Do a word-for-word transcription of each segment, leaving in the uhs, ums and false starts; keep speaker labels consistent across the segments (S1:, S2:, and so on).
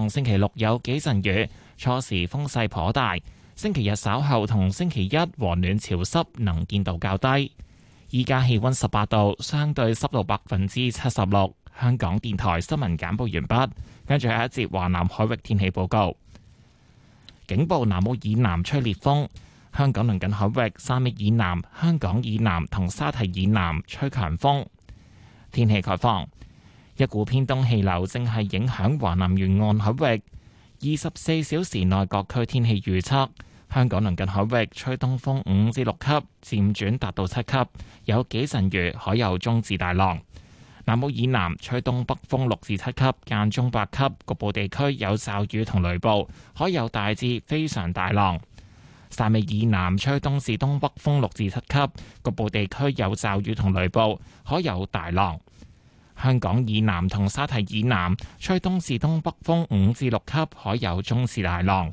S1: 望星期六有幾陣雨，初時風勢頗大。星期日稍後同星期一和暖潮濕，能見度較低。依家氣溫十八度，相對濕度百分之七十六。香港電台新聞簡報完畢，跟住係一節華南海域天氣報告。警報：南澳以南吹烈風，香港鄰近海域三米以南、香港以南同沙堤以南吹強風。天氣概況：一股偏東氣流正係影響華南沿岸海域。二十四小時內各區天氣預測：香港鄰近海域吹東風五至六級，漸轉達到七級，有幾陣雨，海有中至大浪。南澳以南吹東北風六至七級，間中八級，局部地區有驟雨同雷暴，海有大至非常大浪。汕尾以南吹東至東北風六至七級，局部地區有驟雨同雷暴，海有大浪。香港以南同沙堤以南吹東至東北風五至六級，海有中至大浪。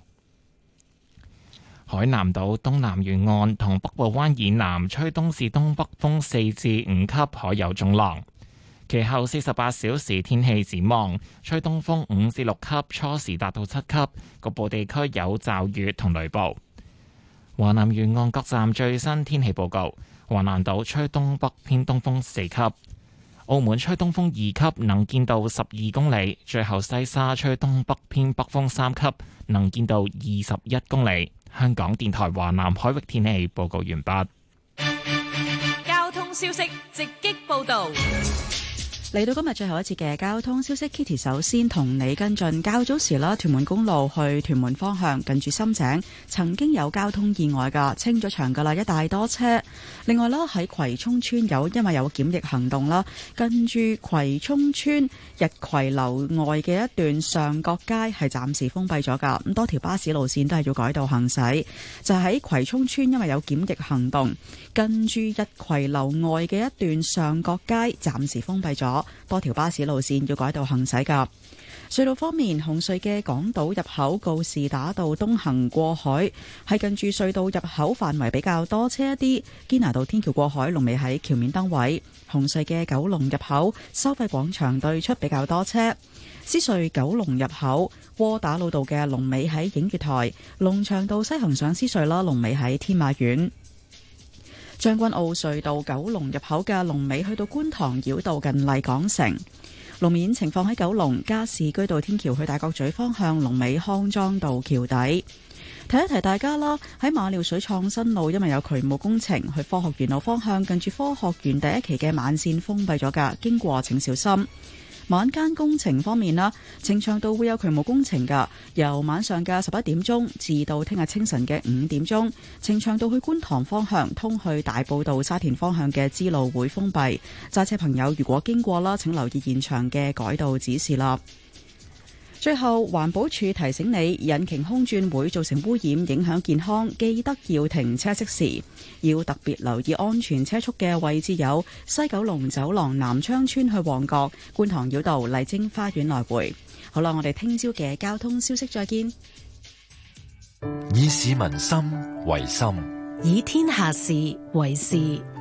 S1: 海南島東南沿岸同北部灣以南吹東至東北風四至五級，海有中浪。其後四十八小時天氣展望，吹東風五至六級，初時達到七級，局部地區有驟雨同雷暴。華南沿岸各站最新天氣報告：華南島吹東北偏東風四級，澳門吹東風二級，能見度十二公里；最後西沙吹東北偏北風三級，能見度二十一公里。香港電台華南海域天氣報告完畢。
S2: 交通消息直擊報道。
S3: 嚟到今日最後一節嘅交通消息 ，Kitty 首先同你跟進。較早時啦，屯門公路去屯門方向近住深井曾經有交通意外噶，清咗場噶啦，一大多車。另外啦，喺葵涌村有因為有檢疫行動啦，近住葵涌村日葵樓外嘅一段上角街係暫時封閉咗噶，咁多條巴士路線都係要改道行駛。就喺葵涌村因為有檢疫行動，近住日葵樓外嘅一段上角街暫時封閉咗。多條巴士路線要改道行駛噶。隧道方面，紅隧嘅港島入口告士打道東行過海係近住隧道入口範圍比較多車一啲。堅拿道天橋過海龍尾喺橋面燈位。紅隧嘅九龍入口收費廣場對出比較多車。獅隧九龍入口窩打老道嘅龍尾喺映月台。龍翔道西行上獅隧啦，龍尾喺天馬苑。將軍澳隧道九龍入口嘅龍尾去到觀塘繞道近麗港城。路面情況喺九龍加士居道天橋去大角咀方向龍尾康莊道橋底。提一提大家啦，喺馬料水創新路因為有渠務工程，去科學園路方向近住科學園第一期嘅慢線封閉咗噶，經過請小心。晚間工程方面啦，呈祥道會有渠務工程噶，由晚上嘅十一點鐘至到聽日清晨嘅五點鐘，呈祥道去觀塘方向通去大埔道沙田方向嘅支路會封閉，揸車朋友如果經過啦，請留意現場嘅改道指示啦。最後，環保署提醒你，引擎空轉會造成污染，影響健康，記得要停車熄匙。要特別留意安全車速嘅位置有西九龍走廊南昌村去旺角、觀塘繞道麗晶花園來回。好啦，我哋聽朝嘅交通消息再見。
S4: 以市民心為心，
S2: 以天下事為事。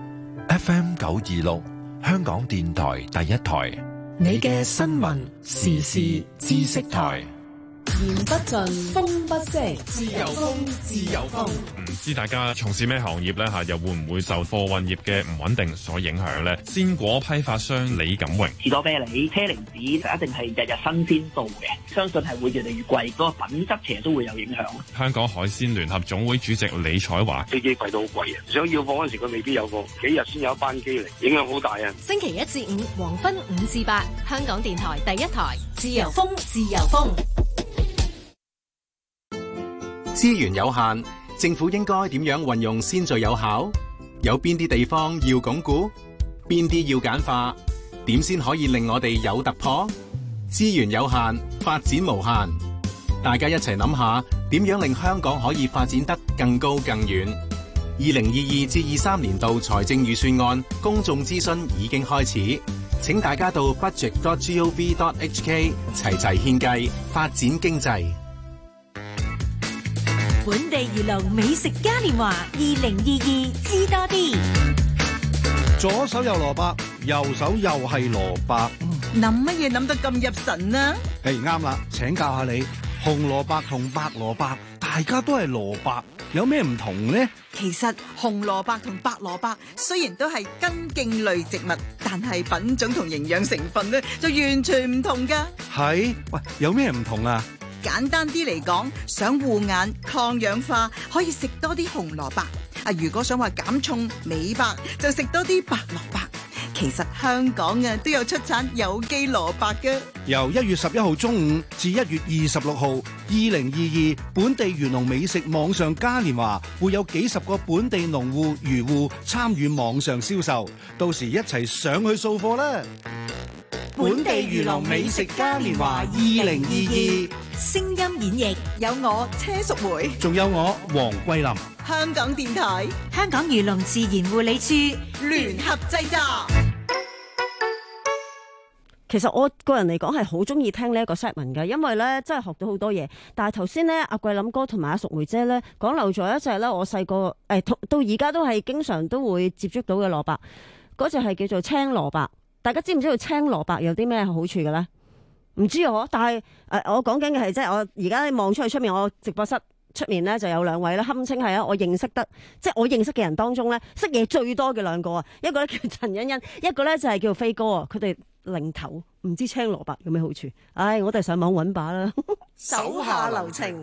S4: F M 九二六，香港電台第一台。
S2: 你嘅新聞時事知識台。言不盡，風不息，自由風，自由風。
S5: 唔知大家從事咩行業呢？吓，又會唔會受貨運業嘅唔穩定所影響呢？鮮果批發商李錦榮：
S6: 士多啤梨、車厘子就一定係日日新鮮到嘅，相信係會越嚟越貴，嗰個品質其實都會有影響。
S5: 香港海鮮聯合總會主席李彩華：
S7: 飛機貴到好貴啊！想要貨嗰時佢未必有貨，幾日先有一班機嚟，影響好大啊！
S2: 星期一至五黃昏五至八，香港電台第一台，自由風，自由風。
S8: 資源有限，政府應該點樣運用先最有效？有邊啲地方要鞏固？邊啲要簡化？點先可以令我哋有突破？資源有限，發展無限。大家一齊諗下，點樣令香港可以發展得更高更遠？二零二二至二三年度財政預算案公眾諮詢已經開始，請大家到 budget dot gov dot hk 齊齊獻計，發展經濟。
S2: 本地娛樂美食嘉年華二零二二知多啲。
S9: 左手有蘿蔔，右手又係蘿蔔，
S10: 諗乜嘢諗得咁入神啊？
S9: 誒啱啦，請教下你，紅蘿蔔同白蘿蔔，大家都係蘿蔔，有咩唔同呢？
S10: 其實紅蘿蔔同白蘿蔔雖然都係根莖類植物，但係品種同營養成分咧就完全唔同噶。係？
S9: 喂，有咩唔同啊？
S10: 簡單啲嚟講，想護眼、抗氧化，可以食多啲紅蘿蔔。啊，如果想話減重、美白，就食多啲白蘿蔔。其實香港啊都有出產有機蘿蔔嘅。
S9: 由一月十一號中午至一月二十六號，二零二二本地漁農美食網上嘉年華，會有幾十個本地農戶漁戶參與網上銷售，到時一齊上去掃貨啦！本地漁農美食嘉年華二零二二，
S10: 聲音演繹有我車淑梅，
S9: 仲有我黃桂林，
S10: 香港電台、
S2: 香港漁農自然護理處
S10: 聯合製作。
S11: 其實我個人嚟講係好中意聽呢一個 segment 嘅，因為咧真係學到好多嘢。但係頭先咧阿桂林哥同埋阿淑梅姐咧講漏咗一隻咧，我細個誒到而家都係經常都會接觸到嘅蘿蔔，嗰隻係叫做青蘿蔔。大家知唔知道青蘿蔔有啲咩好處嘅咧？唔知我，但係誒、呃、我講緊嘅係即係我而家望出去出面，我直播室出面咧就有兩位咧，堪稱係啊我認識得即係我認識嘅人當中咧識嘢最多嘅兩個啊，一個咧叫陳欣欣，一個咧就係叫飛哥啊，佢哋零頭唔知青蘿蔔有咩好處，唉，我哋上網揾把啦。
S10: 手下留情。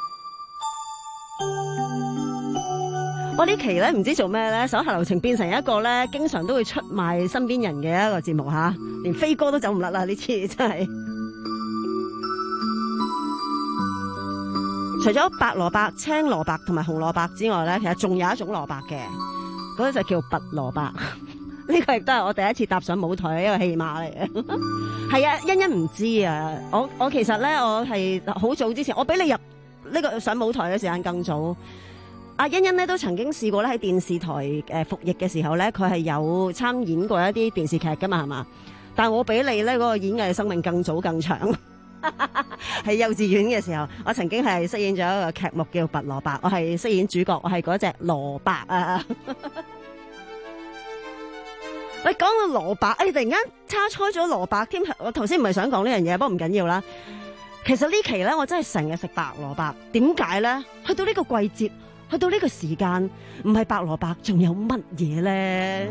S11: 我呢期咧唔知做咩咧，手下留情變成一個咧經常都會出賣身邊人嘅一個節目吓，連飛哥都走唔甩啦，呢次真係。除咗白蘿蔔、青蘿蔔同埋紅蘿蔔之外咧，其實仲有一種蘿蔔嘅，嗰隻就叫拔蘿蔔。呢個亦都係我第一次踏上舞台嘅一個戲碼嚟嘅。係啊，欣欣唔知啊，我我其實咧我係好早之前，我比你入呢個上舞台嘅時間更早。阿欣欣咧都曾經試過咧喺電視台誒服役嘅時候咧，佢係有參演過一啲電視劇噶嘛，係嘛？但係我比你咧嗰個演藝生命更早更長。喺幼稚園嘅時候，我曾經係飾演咗一個劇目叫《拔蘿蔔》，我係飾演主角，我係嗰隻蘿蔔啊！喂，講到蘿蔔，誒，突然間叉開咗蘿蔔添，我頭先唔係想講呢樣嘢，不過唔緊要啦。其實呢期咧，我真係成日食白蘿蔔，點解咧？去到呢個季節。去到呢個時間，唔係白蘿蔔，仲有乜嘢咧？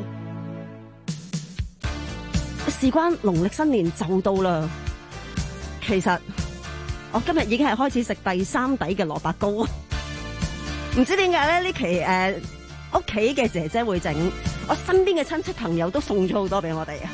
S11: 事關農曆新年就到啦。其實我今日已經係開始食第三底嘅蘿蔔糕，唔知點解咧？呢期誒屋企嘅姐姐會整，我身邊嘅親戚朋友都送咗好多俾我哋啊！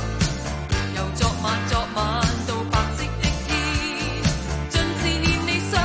S12: 昨晚到白色的天，盡是念你。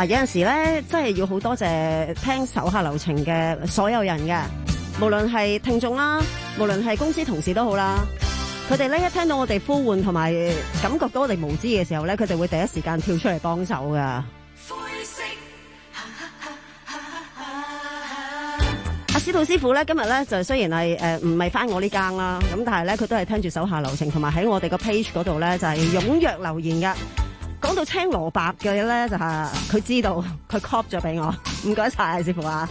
S11: 嗱，有陣時咧，真係要好多謝聽手下留情嘅所有人嘅，無論係聽眾啦，無論係公司同事都好啦。佢哋咧一聽到我哋呼喚同埋感覺到我哋無知嘅時候咧，佢哋會第一時間跳出嚟幫手噶。阿司徒師傅咧今日咧就雖然係誒唔係返我呢間啦，咁但係咧佢都係聽住手下留情，同埋喺我哋個 page 嗰度咧就係踴躍留言噶。講到青蘿蔔嘅咧就係佢知道，佢 copy 咗俾我，唔該晒師傅啊！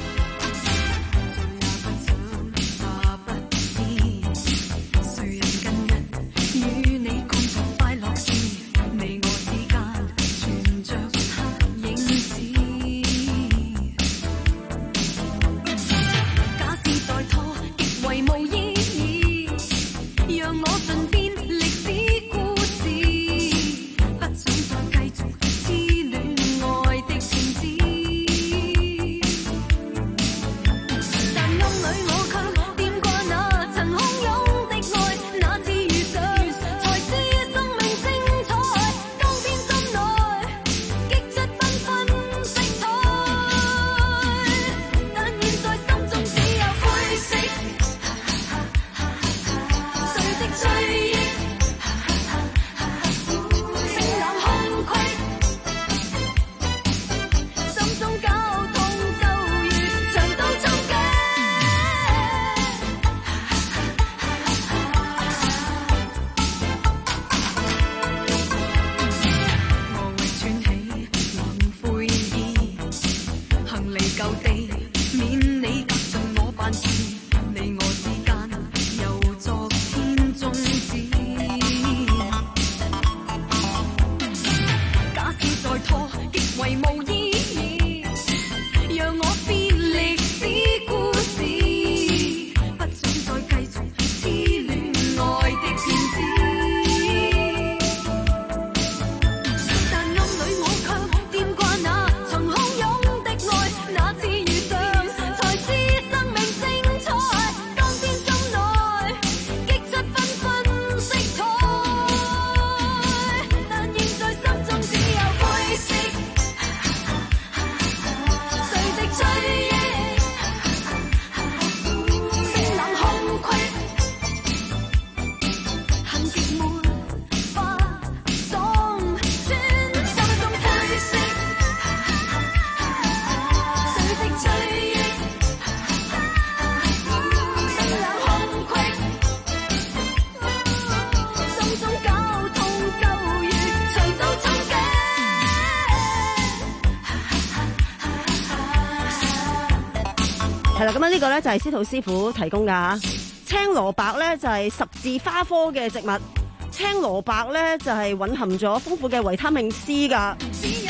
S11: 係啦，咁啊呢個咧就係司徒師傅提供噶。青蘿蔔咧就係十字花科嘅植物，青蘿蔔咧就係蘊含咗豐富嘅維他命 C 噶。啊，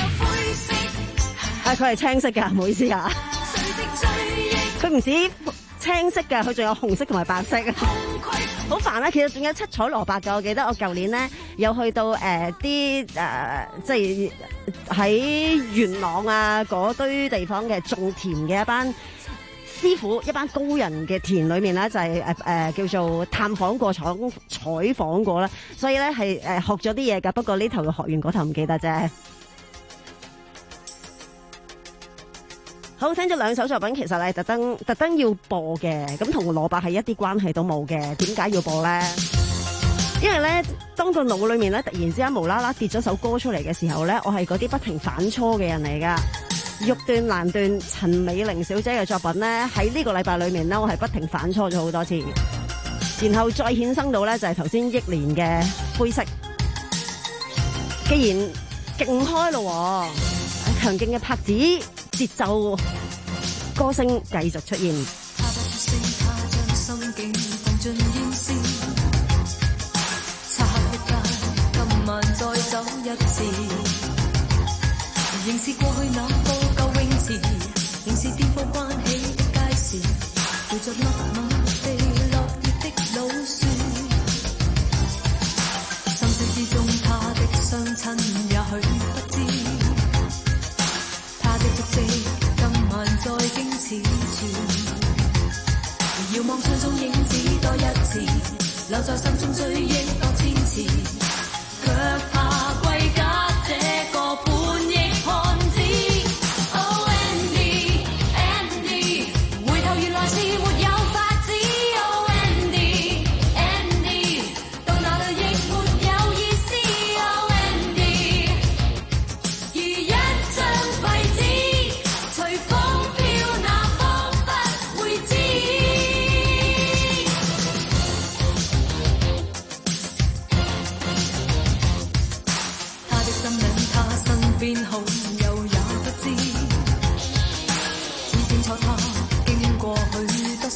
S11: 佢係青色噶，唔好意思啊。佢唔止青色噶，佢仲有紅色同埋白色。好煩啦，其實仲有七彩蘿蔔噶。我記得我舊年咧有去到誒啲誒，即係喺元朗啊嗰堆地方嘅種田嘅一班師傅，一班高人嘅田裏面咧就係誒誒叫做探訪過、採採訪過啦，所以咧係誒學咗啲嘢噶。不過呢頭學完嗰頭唔記得啫。好，聽咗兩首作品，其實係特登特登要播嘅，咁同蘿蔔係一啲關係都冇嘅。點解要播咧？因為咧，當個腦裏面咧突然之間無啦啦跌咗首歌出嚟嘅時候咧，我係嗰啲不停反芻嘅人嚟噶。欲斷難斷，陳美玲小姐嘅作品咧，喺呢個禮拜裏面咧，我係不停反芻咗好多次，然後再衍生到咧就係頭先憶蓮嘅灰色。既然勁開咯，強勁嘅拍子、節奏、歌聲繼續出現。
S12: 仍是過去那個舊泳池，仍是顛覆關起的街市，陪着密密地落葉的老樹，心聲之中他的雙親也許不知，他的足跡今晚再經此處，遙望窗中影子多一次，留在心中追憶多千次，卻怕歸家這個半億漢子。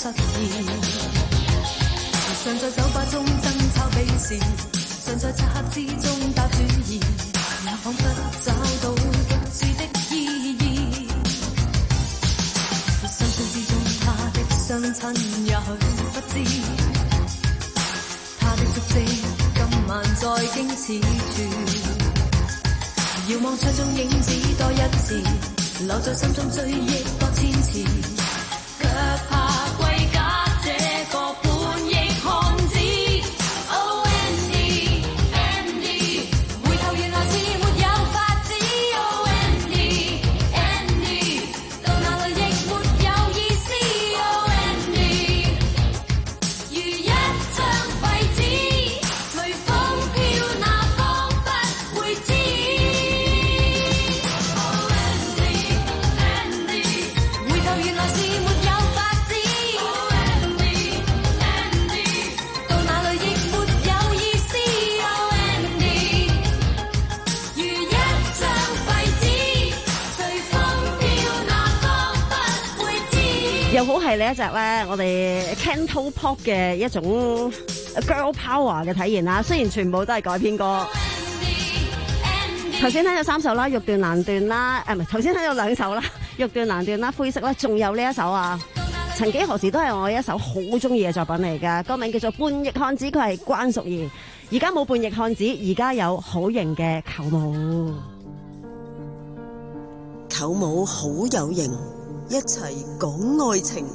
S12: 現。常在酒吧中爭吵比試，常在漆黑之中打主意，也彷彿找到獨自的意義。相處之中，他的相親也許不知，他的足跡今晚在經此處。遙望窗中影子多一次，留在心中追憶多千次，卻怕歸家這個叛逆漢子。Oh Andy Andy， 回頭原來是沒有法子。Oh Andy Andy， 到哪裏亦沒有意思。Oh Andy， 如一張廢紙，隨風飄，那方不會知。
S11: 又好係呢一隻咧，我哋 Cantopop 嘅一種 Girl Power 嘅體現啦。雖然全部都係改編歌，頭先聽咗三首啦，欲斷難斷啦，誒唔係頭先聽咗兩首啦，欲斷難斷啦，灰色啦，仲有呢一首啊，曾幾何時都係我一首好中意嘅作品嚟㗎，歌名叫做《叛逆漢子》，佢係關淑怡。而家冇叛逆漢子，而家有好型嘅舅母。
S13: 舅母好有型，一齊講愛情。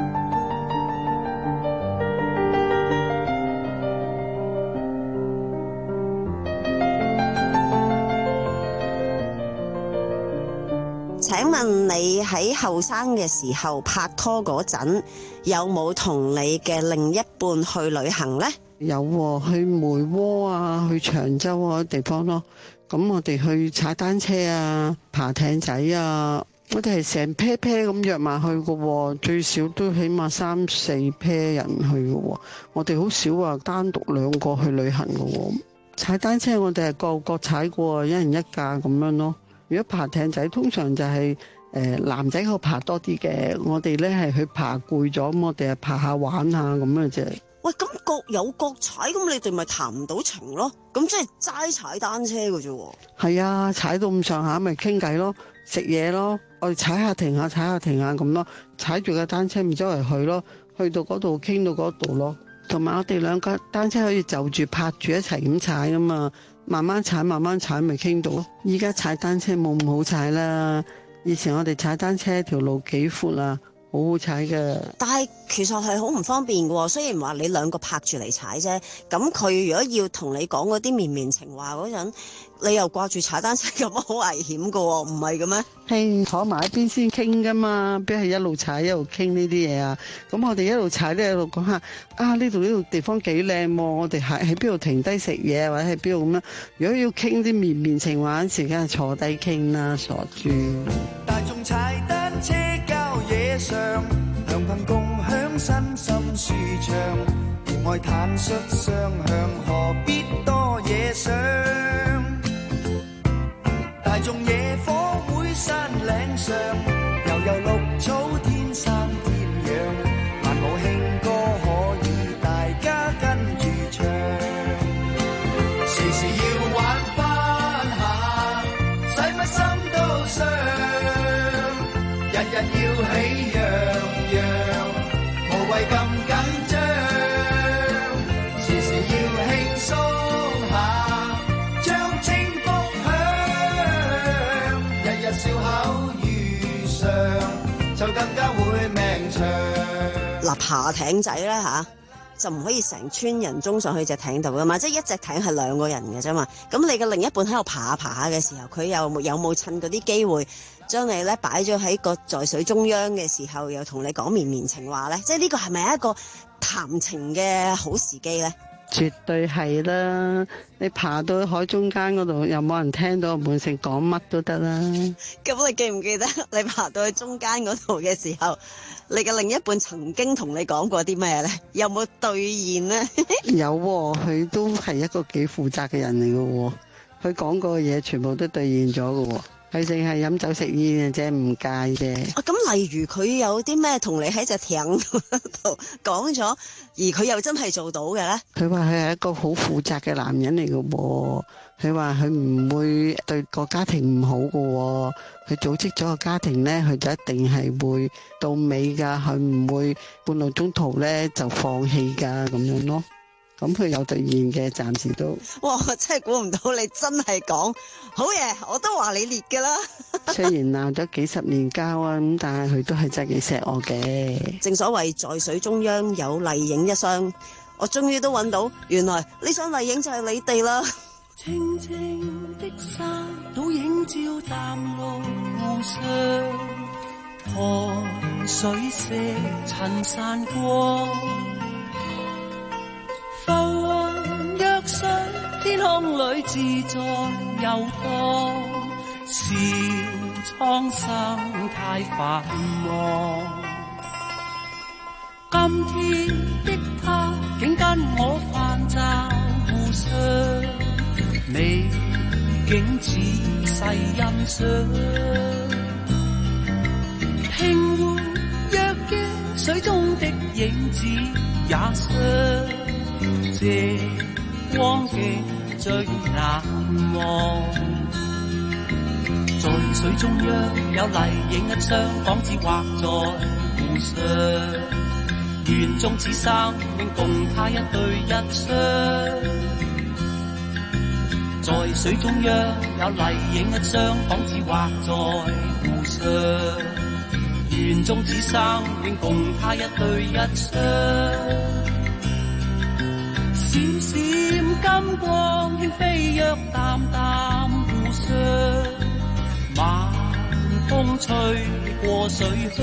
S11: 請問你喺後生嘅時候拍拖嗰陣，有冇同你嘅另一半去旅行呢？
S14: 有喎，去梅窩啊，去長洲啊地方咯。咁我哋去踩單車啊，爬艇仔啊。我哋係成 pair pair 咁約埋去嘅，最少都起碼三四 pair 人去嘅。我哋好少話單獨兩個去旅行嘅。踩單車我哋係個個踩過，一人一架咁樣咯。如果爬艇仔，通常就係、是、誒、呃、男仔去爬多啲嘅，我哋咧係去爬攰咗，咁我哋係爬下玩下咁嘅啫。
S13: 喂，咁各有各踩，咁你哋咪談唔到情咯？咁即係齋踩單車嘅啫。
S14: 係啊，踩到咁上下咪傾偈咯，食嘢咯，我哋踩下停下，踩下停下咁咯，踩住架單車咪周圍去咯，去到嗰度傾到嗰度咯。同埋我哋兩架單車可以就住拍住一齊咁踩噶嘛，慢慢踩慢慢踩咪傾到咯。依家踩單車冇咁好踩啦，以前我哋踩單車條路幾闊啊，好好踩嘅。
S13: 但係其實係好唔方便嘅喎，雖然話你兩個拍住嚟踩啫，咁佢如果要同你講嗰啲綿綿情話嗰陣，你又掛住踩單車咁，好危險嘅喎，唔係嘅咩？
S14: 係坐埋一邊先傾噶嘛，邊係一路踩一路傾呢啲嘢啊？咁我哋一路踩咧，一路講下啊，呢度呢度地方幾靚喎，我哋喺喺邊度停低食嘢，或者喺邊度咁樣。如果要傾啲綿綿情話，嗰時梗係坐低傾啦，傻豬。
S15: 大眾踩單車郊野上，良朋共享身心舒暢，無愛坦率雙向，何必多嘢想？大眾野火會山嶺上，悠悠綠草天生天養，萬無興歌可以大家跟住唱，時時要玩翻下，使乜心都傷，日日要喜洋洋，無謂咁緊張，時時要輕鬆下，將清福享，日日笑口如常，就更加會命長。
S13: 嗱，爬艇仔咧吓，就唔可以成村人衝上去隻艇度噶嘛，即係一隻艇係兩個人嘅啫嘛。咁你嘅另一半喺度爬下爬下嘅時候，佢又有冇趁嗰啲機會將你咧擺咗喺個在水中央嘅時候，又同你講綿綿情話咧？即係呢個係咪一個談情嘅好時機咧？
S14: 絕對係啦！你爬到海中間嗰度，又冇人聽到，滿城講乜都得啦。
S13: 咁你記唔記得你爬到去中間嗰度嘅時候，你嘅另一半曾經同你講過啲咩咧？有冇兌現咧？
S14: 有喎，佢都係一個幾負責嘅人嚟嘅喎，佢講過嘅嘢全部都兌現咗嘅喎。 佢淨係飲酒食煙嘅啫，唔戒嘅。
S13: 啊，咁例如佢有啲咩同你喺隻艇度講咗，而佢又真係做到嘅咧？
S14: 佢話佢係一個好負責嘅男人嚟嘅喎，佢話佢唔會對個家庭唔好嘅喎，佢組織咗個家庭咧，佢就一定係會到尾㗎，佢唔會半路中途咧就放棄㗎咁樣咯。咁佢有兌現嘅，暫時都。
S13: 哇！我真係估唔到你真係講好嘢，我都話你烈㗎啦。
S14: 雖然鬧咗幾十年交啊，咁但係佢都係真係幾錫我嘅。
S13: 正所謂在水中央有麗影一雙，我終於都揾到，原來呢雙麗影就係你哋啦。
S12: 清清的山，倒映照淡綠湖上，河水色襯散光。浮雲若水，天空裏自在遊蕩，笑蒼生太繁忙。今天的他，竟跟我泛舟湖上，美景仔細欣賞。平湖若見水中的影子也相。這光景最難忘，在水中央有麗影一雙，港字畫在湖上，願終此生永共他一對一雙。在水中央有麗影一雙，港字畫在湖上，願終此生永共他一對一雙。閃閃金光輕飛躍淡淡湖上，晚風吹過水鄉，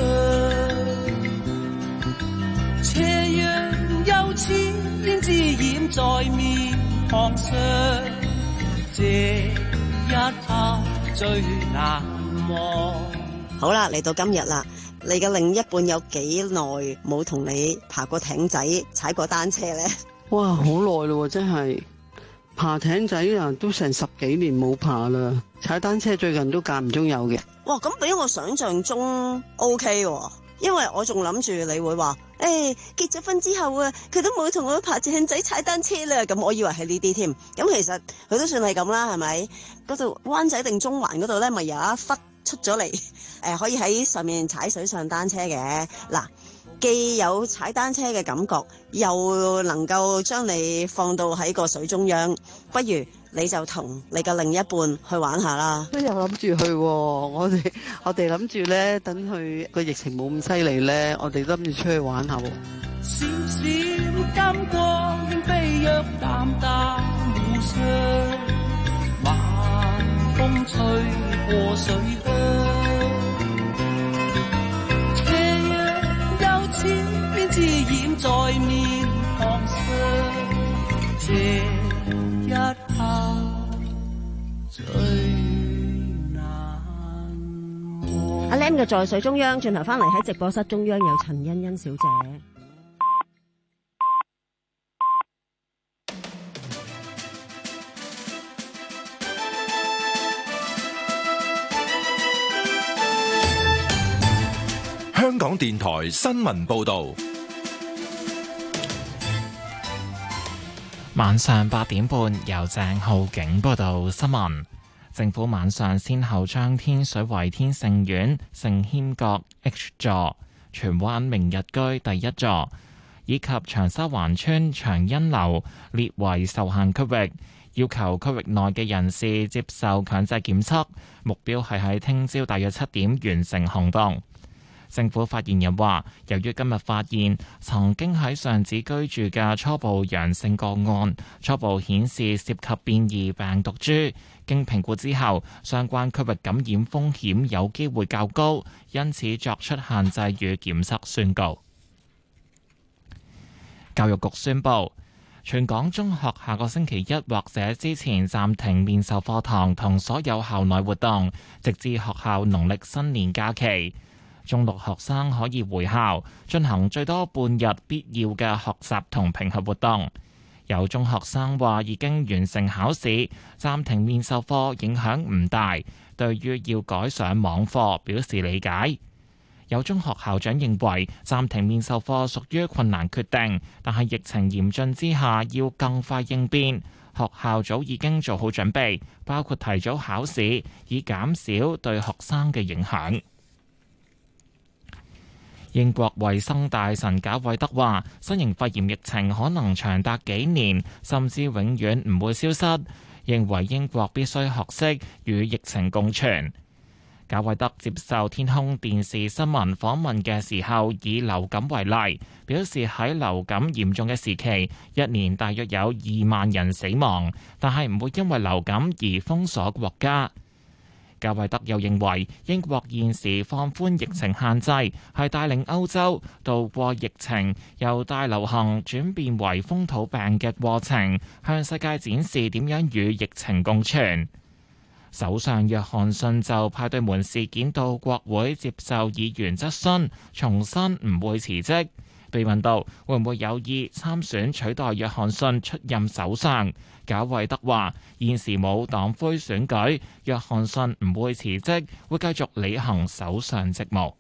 S12: 斜陽又似胭脂染在面龐上，這一刻最難忘。
S13: 好啦，嚟到今日啦，你嘅另一半有幾耐冇同你爬過艇仔、踩過單車呢？
S14: 哇，好耐咯，真係爬艇仔啊，都成十幾年冇爬啦。踩單車最近都間唔中有嘅。
S13: 哇，咁比我想象中 OK 喎，因為我仲諗住你會話，誒、欸、結咗婚之後啊，佢都冇同我爬艇仔、踩單車啦。咁我以為係呢啲添。咁其實佢都算係咁啦，係咪？嗰度灣仔定中環嗰度咧，咪有一忽出咗嚟，誒可以喺上面踩水上單車嘅嗱。既有踩單車嘅感覺，又能夠將你放到喺個水中央，不如你就同你嘅另一半去玩下啦。
S14: 都有諗住去喎，我哋我哋諗住咧，等佢個疫情冇咁犀利咧，我哋諗住出去玩下喎。
S12: 閃閃金光輕飛躍淡淡湖上，晚風吹過水鄉。胭脂染在面龐上，這一刻最難忘。
S11: 阿 Lam 嘅在水中央，轉頭翻嚟喺直播室中央有陳欣欣小姐。
S4: 香港電台新聞報道，
S1: 晚上八點半由鄭浩景報道新聞。政府晚上先後將天水圍天盛苑、盛軒閣 H 座、荃灣明日居第一座以及長沙灣村長欣樓列為受限區域，要求區域內嘅人士接受強制檢測，目標係喺聽朝大約七點完成行動。政府發言人話，由於今日發現曾經喺上址居住嘅初步陽性個案，初步顯示涉及變異病毒株，經評估之後，相關區域感染風險有機會較高，因此作出限制與檢測宣告。教育局宣布，全港中學下個星期一或者之前暫停面授課堂同所有校內活動，直至學校農曆新年假期。中六學生可以回校進行最多半日必要嘅學習同評核活動。 有中學生話已經完成考試，暫停面授課影響唔大，對於要改上網課表示理解。有中學校長認為暫停面授課屬於困難決定，但係疫情嚴峻之下要更快應變。學校早已經做好準備，包括提早考試，以減少對學生嘅影響。英國衛生大臣賈偉德話：新型肺炎疫情可能長達幾年，甚至永遠唔會消失。認為英國必須學識與疫情共存。賈偉德接受天空電視新聞訪問嘅時候，以流感為例，表示喺流感嚴重嘅時期，一年大約有二萬人死亡，但係唔會因為流感而封鎖國家。賈偉德又認為，英國現時放寬疫情限制，係帶領歐洲渡過疫情由大流行轉變為風土病嘅過程，向世界展示點樣與疫情共存。首相約翰遜就派對門事件到國會接受議員質詢，重申唔會辭職。被問到會唔會有意參選取代約翰遜出任首相，賈偉德話：現時冇黨魁選舉，約翰遜唔會辭職，會繼續履行首相職務。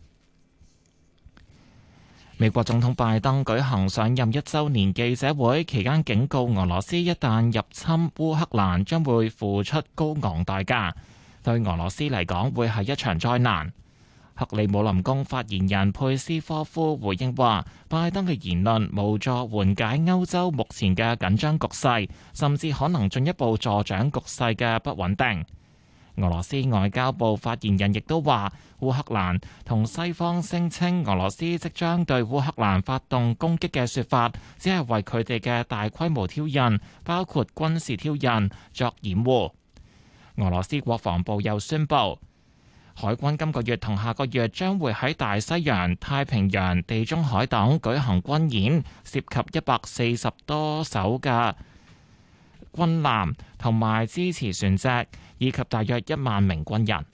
S1: 美國總統拜登舉行上任一週年記者會，期間警告俄羅斯一旦入侵烏克蘭，將會付出高昂代價，對俄羅斯嚟講會係一場災難。克里姆林宮發言人佩斯科夫回應話，拜登嘅言論無助緩解歐洲目前嘅緊張局勢，甚至可能進一步助長局勢嘅不穩定。俄羅斯外交部發言人亦都話，烏克蘭同西方聲稱俄羅斯即將對烏克蘭發動攻擊嘅說法，只係為佢哋嘅大規模挑釁，包括軍事挑釁作掩護。俄羅斯國防部又宣布，海軍今個月同下個月將會喺大西洋、太平洋、地中海等舉行軍演，涉及一百四十多艘嘅軍艦同埋支持船隻，以及大約一萬名軍人。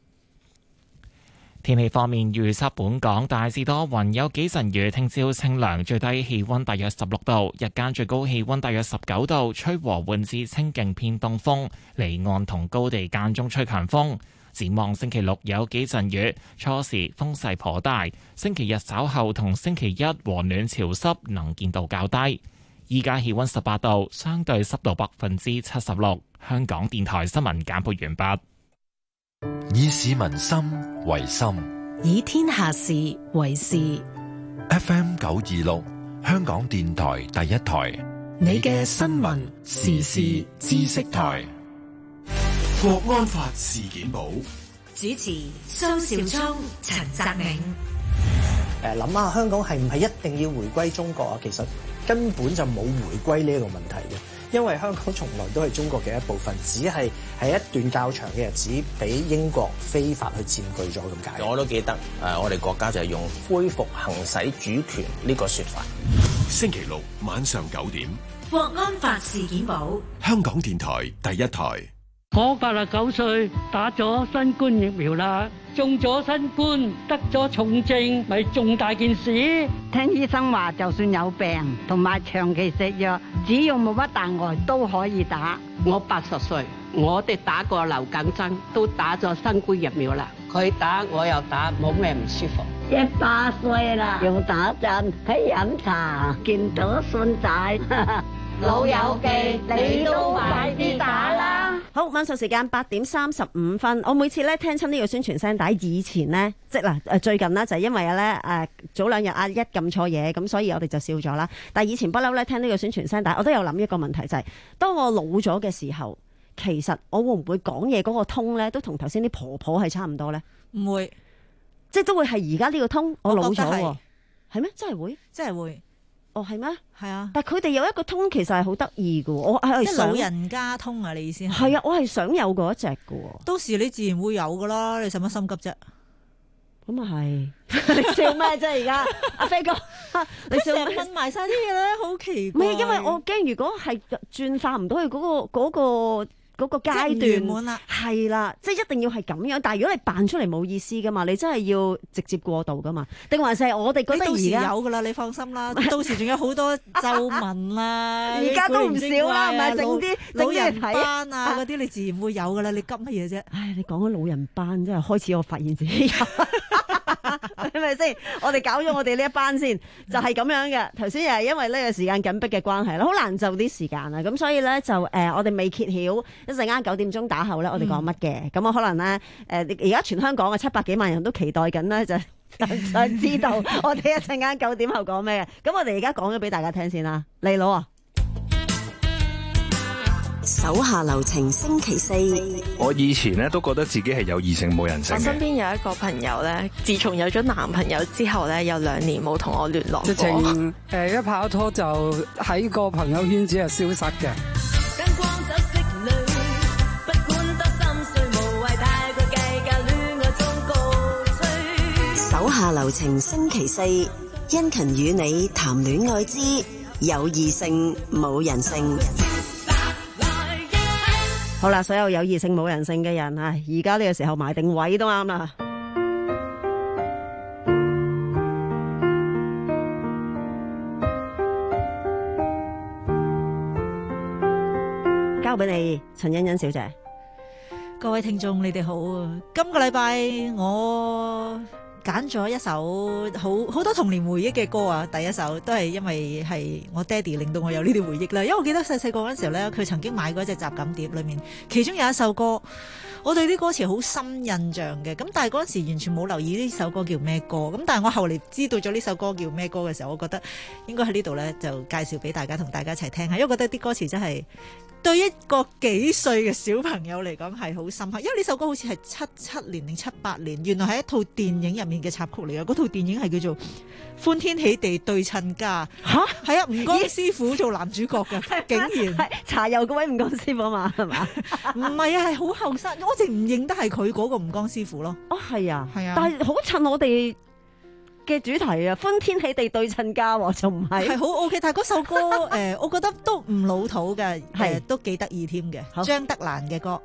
S1: 天氣方面預測，本港大致多雲，有幾陣雨，聽朝清涼，最低氣溫大約十六度，日間最高氣溫大約十九度，吹和緩至清勁偏東風，離岸同高地間中吹強風。展望星期六有幾陣雨，初時風勢頗大，星期日稍後同星期一和暖潮濕，能見度較低。依家氣溫十八度，相對濕度百分之七十六。香港電台新聞簡報完畢。
S4: 以市民心為心，
S2: 以天下事為事。
S4: F M 九二六，香港電台第一台，
S2: 你嘅新聞時事知識台。國安法事件簿主持蘇紹聰、陳澤銘。
S16: 誒，諗下香港係唔係一定要回歸中國啊？其實根本就冇回歸呢一個問題嘅，因為香港從來都係中國嘅一部分，只係喺一段較長嘅日子俾英國非法去佔據咗咁解。
S17: 我都記得誒，我哋國家就係用恢復行使主權呢個說法。
S2: 星期六晚上九點，國安法事件簿，香港電台第一台。
S18: 我八十九歲，打咗新冠疫苗啦，中咗新冠，得咗重症，咪重大件事。
S19: 聽醫生話，就算有病同埋長期食藥，只要冇乜大礙都可以打。
S20: 我八十歲，我哋打過流感針，都打咗新冠疫苗啦。佢打我又打，冇咩唔舒服。
S19: 一百歲啦，又打針，喺飲茶，見到孫仔。
S21: 老友記，你都快啲打啦！
S11: 好，晚上時間八點三十五分。我每次咧聽親呢個宣傳聲帶，以前呢，即嗱誒最近呢，就係因為咧誒早兩日阿一撳錯嘢，咁所以我哋就笑咗啦。但係以前不嬲咧聽呢個宣傳聲帶，我都有諗一個問題，就係、是、當我老咗嘅時候，其實我會唔會講嘢嗰個通咧，都同頭先啲婆婆係差唔多咧？
S22: 唔會，
S11: 即係都會係而家呢個通。我老咗喎，係咩？真係會，
S22: 真係會。
S11: 哦，係咩？
S22: 係啊，
S11: 但係佢哋有一個通，其實係好得意嘅。我係
S22: 即係老人家通啊！你意思係？
S11: 係啊，我係想有嗰一隻嘅。
S22: 到時你自然會有噶啦，你使乜心急啫？
S11: 咁啊係，你笑咩啫？而家阿飛哥，你笑咩？
S22: 問埋晒啲嘢咧，好奇怪。
S11: 唔係，因為我驚如果係轉化唔到去嗰個嗰個嗰個階段，係啦，即係一定要係咁樣。但係如果你扮出嚟冇意思噶嘛，你真係要直接過渡噶嘛？定還是係我哋覺得
S22: 到時
S11: 而家
S22: 有噶啦？你放心啦，到時仲有好多皺紋啦，
S11: 而家都唔少啦，係咪整啲整
S22: 老人
S11: 啲嚟睇
S22: 斑啊嗰啲，你自然會有噶啦。你急乜嘢啫？
S11: 唉，你講緊老人斑，真係開始我發現自己有。係咪先？我哋搞咗我哋呢一班先，就係、是、咁樣嘅。頭先又係因為呢個時間緊迫嘅關係啦，好難就啲時間啊。咁所以咧就誒、呃，我哋未揭曉一陣間九點鐘打後咧，我哋講乜嘅。咁我、嗯、可能咧誒，而、呃、家全香港嘅七百幾萬人都期待緊咧，就想知道我哋一陣間九點後講咩嘅。咁我哋而家講咗俾大家聽先啦，嚟佬啊！
S3: 手下留情星期四，
S6: 我以前咧都覺得自己係有異性冇人性嘅。
S23: 我身邊有一個朋友咧，自從有咗男朋友之後咧，有兩年冇同我聯絡過。
S24: 直情誒一拍拖就喺個朋友圈子係消失嘅。
S3: 手下留情星期四，殷勤與你談戀愛之有異性冇人性。
S11: 好啦，所有有異性冇人性嘅人啊，而家呢個時候埋定位都啱啦。交俾你，陳欣欣小姐。
S22: 各位聽眾，你哋好啊！今個禮拜我揀咗一首好好多童年回憶嘅歌啊！第一首都係因為係我爹哋令到我有呢啲回憶啦。因為我記得細細個嗰陣時候咧，佢曾經買過一隻雜錦碟，裏面其中有一首歌，我對啲歌詞好深印象嘅。咁但係嗰陣時完全冇留意呢首歌叫咩歌。咁但係我後嚟知道咗呢首歌叫咩歌嘅時候，我覺得應該喺呢度咧就介紹俾大家同大家一齊聽下，因為我覺得啲歌詞真係對一個幾歲嘅小朋友嚟講係好深刻，因為呢首歌好似係七七年定七八年，原來係一套電影入面嘅插曲嚟嘅。嗰套電影係叫做《歡天喜地對親家》。吓，係啊，吳江師傅做男主角嘅，竟然
S11: 茶油嗰位吳江師傅嘛，係嘛？
S22: 唔係啊，係好後生，我淨唔認得係佢嗰個吳江師傅咯。
S11: 哦，係啊，
S22: 係啊，
S11: 但係好襯我哋嘅主題啊，歡天喜地對親家就唔係，
S22: 係好 OK。但係嗰首歌誒、呃，我覺得都唔老土嘅，係、呃、都幾得意添嘅。張德蘭嘅歌，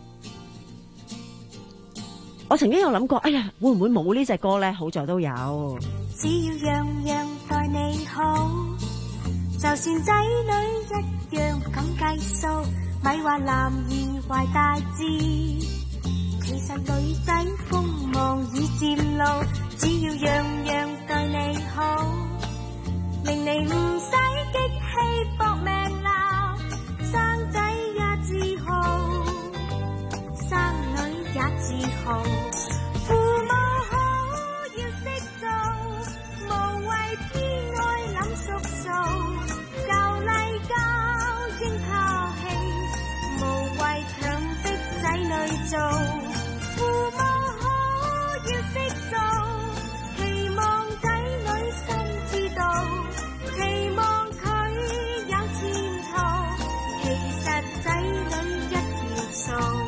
S11: 我曾經有諗過，哎呀，會唔會冇呢隻歌咧？好在都有。
S25: 只要樣樣待你好，就算仔女一樣咁計數，咪話男兒壞大志。其實女仔鋒芒已漸露，只要樣樣對你好，令你唔使激氣搏命鬧，生仔也自豪，生女也自豪。父母好要識做，無謂偏愛諗縮數，舊例教應拋棄，無謂強迫仔女做。父母好要識做，期望仔女心知道，期望佢有前途，其實仔女一條數。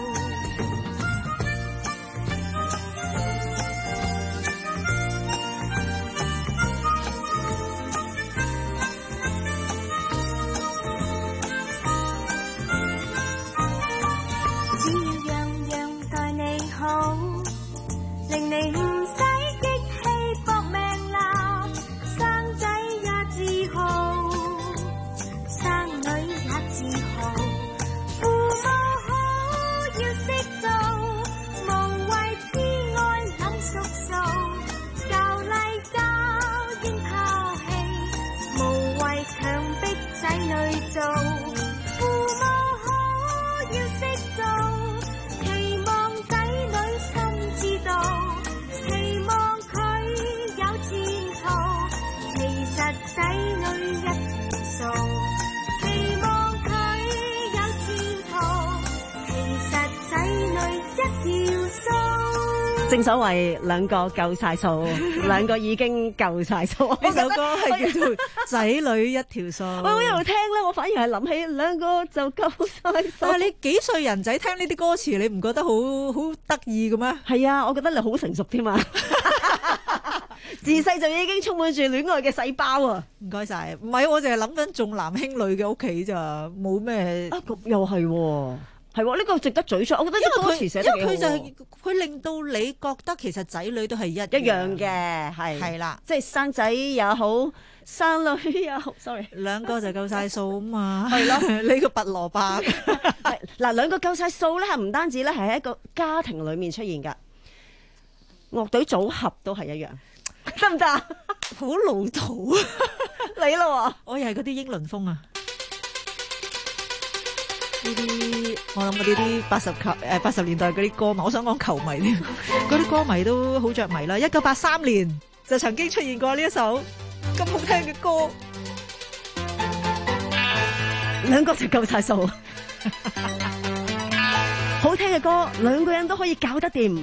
S25: 令你唔使激氣搏命鬧，生仔也自豪，生女也自豪。父母好要識做，無謂偏愛諗縮數，舊例教應拋棄，無謂強迫仔女做。父母好要識做，期望仔女心知道，期望佢有前途，其實仔女一條數，期望佢有前途，其實仔女一條數。
S11: 正所謂兩個夠晒數，兩個已經夠晒數。
S22: 呢首歌係叫做仔女一條數。
S11: 喂，我一路聽咧，我反而係諗起兩個就夠晒數。
S22: 但係你幾歲人仔聽呢啲歌詞，你唔覺得好好得意嘅咩？
S11: 係啊，我覺得你好成熟添啊！自細就已經充滿住戀愛嘅細胞啊！
S22: 唔該晒，唔係我淨係諗緊重男輕女嘅屋企咋，冇咩、
S11: 啊、又係喎。 係喎，呢個值得咀嚼。我覺得啲歌詞寫得幾好。
S22: 因為佢就係佢令到你覺得其實仔女都係一
S11: 一樣嘅，係
S22: 係啦，
S11: 即係生仔也好，生女也好。sorry，
S22: 兩個就夠晒數啊嘛。
S11: 係咯，
S22: 你個拔蘿蔔
S11: 嗱兩個夠晒數咧，係唔單止咧係喺一個家庭裡面出現㗎，樂隊組合都係一樣，得唔得？
S22: 好老土啊！
S11: 你咯，
S22: 我又係嗰啲英倫風啊！呢啲我諗嗰啲啲八十球誒八十年代嗰啲歌迷，我想講球迷添，嗰啲歌迷都好着迷啦。一九八三年就曾經出現過呢一首咁好聽嘅歌，
S11: 兩個就夠晒數，好聽嘅歌，兩個人都可以搞得掂。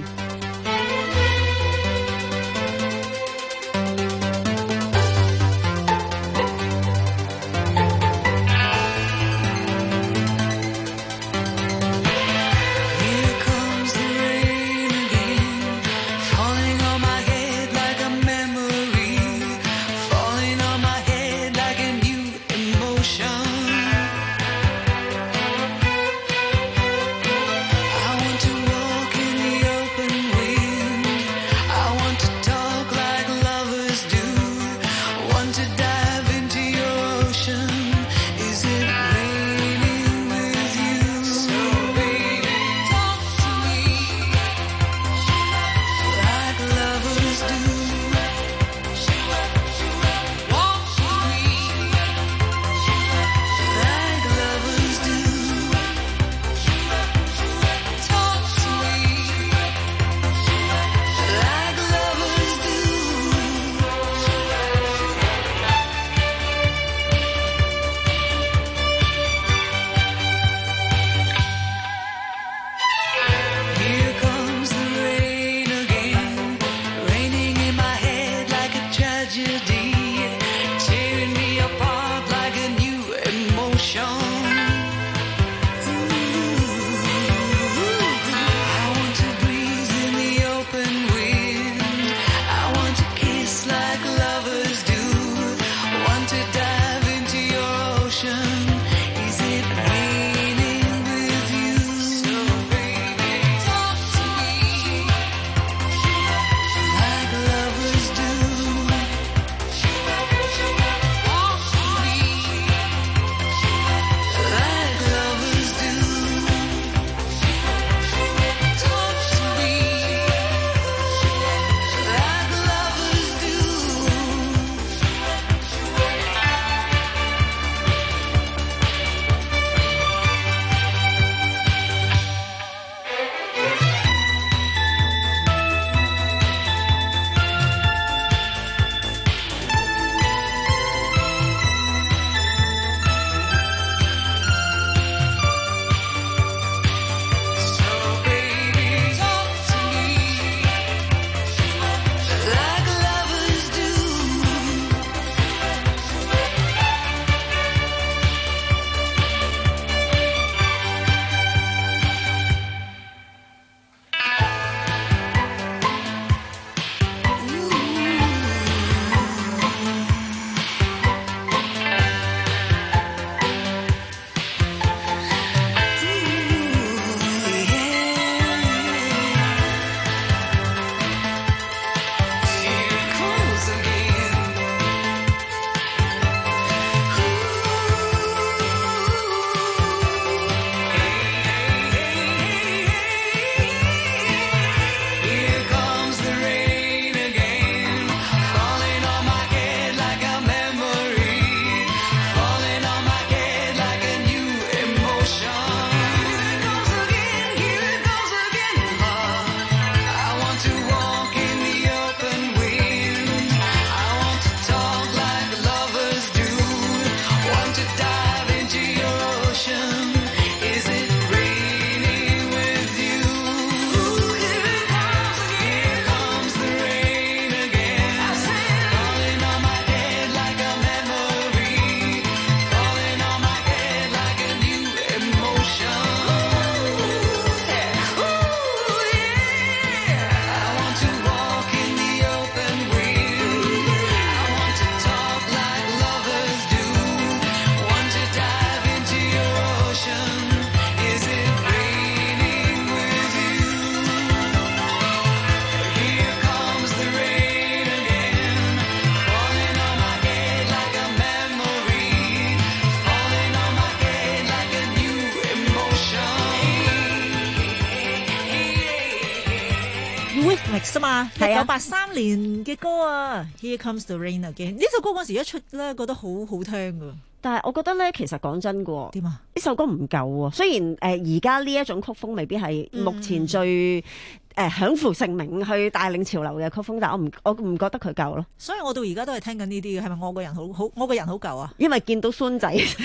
S22: X 啊嘛，一
S11: 係啊
S22: 九八三年嘅歌啊 ，Here Comes the Rain Again。呢首歌嗰時一出咧，覺得好好聽噶。
S11: 但係我覺得咧，其實講真嘅，
S22: 點啊？
S11: 呢首歌唔夠喎。雖然誒而家呢一種曲風未必係目前最誒、呃、享負盛名去帶領潮流嘅曲風，但係我唔我唔覺得佢夠咯。
S22: 所以我到而家都係聽緊呢啲嘅，係咪我個人好好？我個人好舊啊？
S11: 因為見到孫仔，其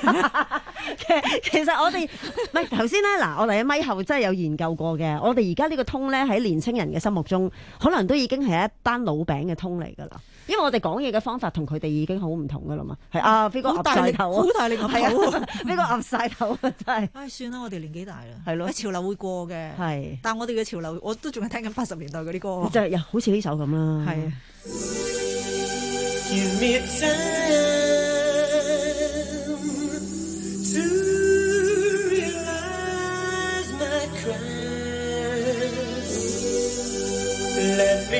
S11: 實我哋唔係頭先咧嗱，我哋喺咪後真係有研究過嘅。我哋而家呢個通咧喺年青人嘅心目中，可能都已經係一班老餅嘅通嚟㗎啦。因為我哋講嘢嘅方法同佢哋已經好唔同㗎啦嘛。係啊，飛哥岌晒頭啊，
S22: 好大力岌頭啊，
S11: 飛哥岌晒頭啊，真係。
S22: 唉，算啦，我哋年紀大啦，
S11: 係咯，
S22: 潮流會過嘅。係，但我哋嘅潮流，我都仲係聽緊八十年代嗰啲歌。
S11: 就係好似呢首咁啦。
S22: 係啊。
S15: Give me time to realize my crime. Let me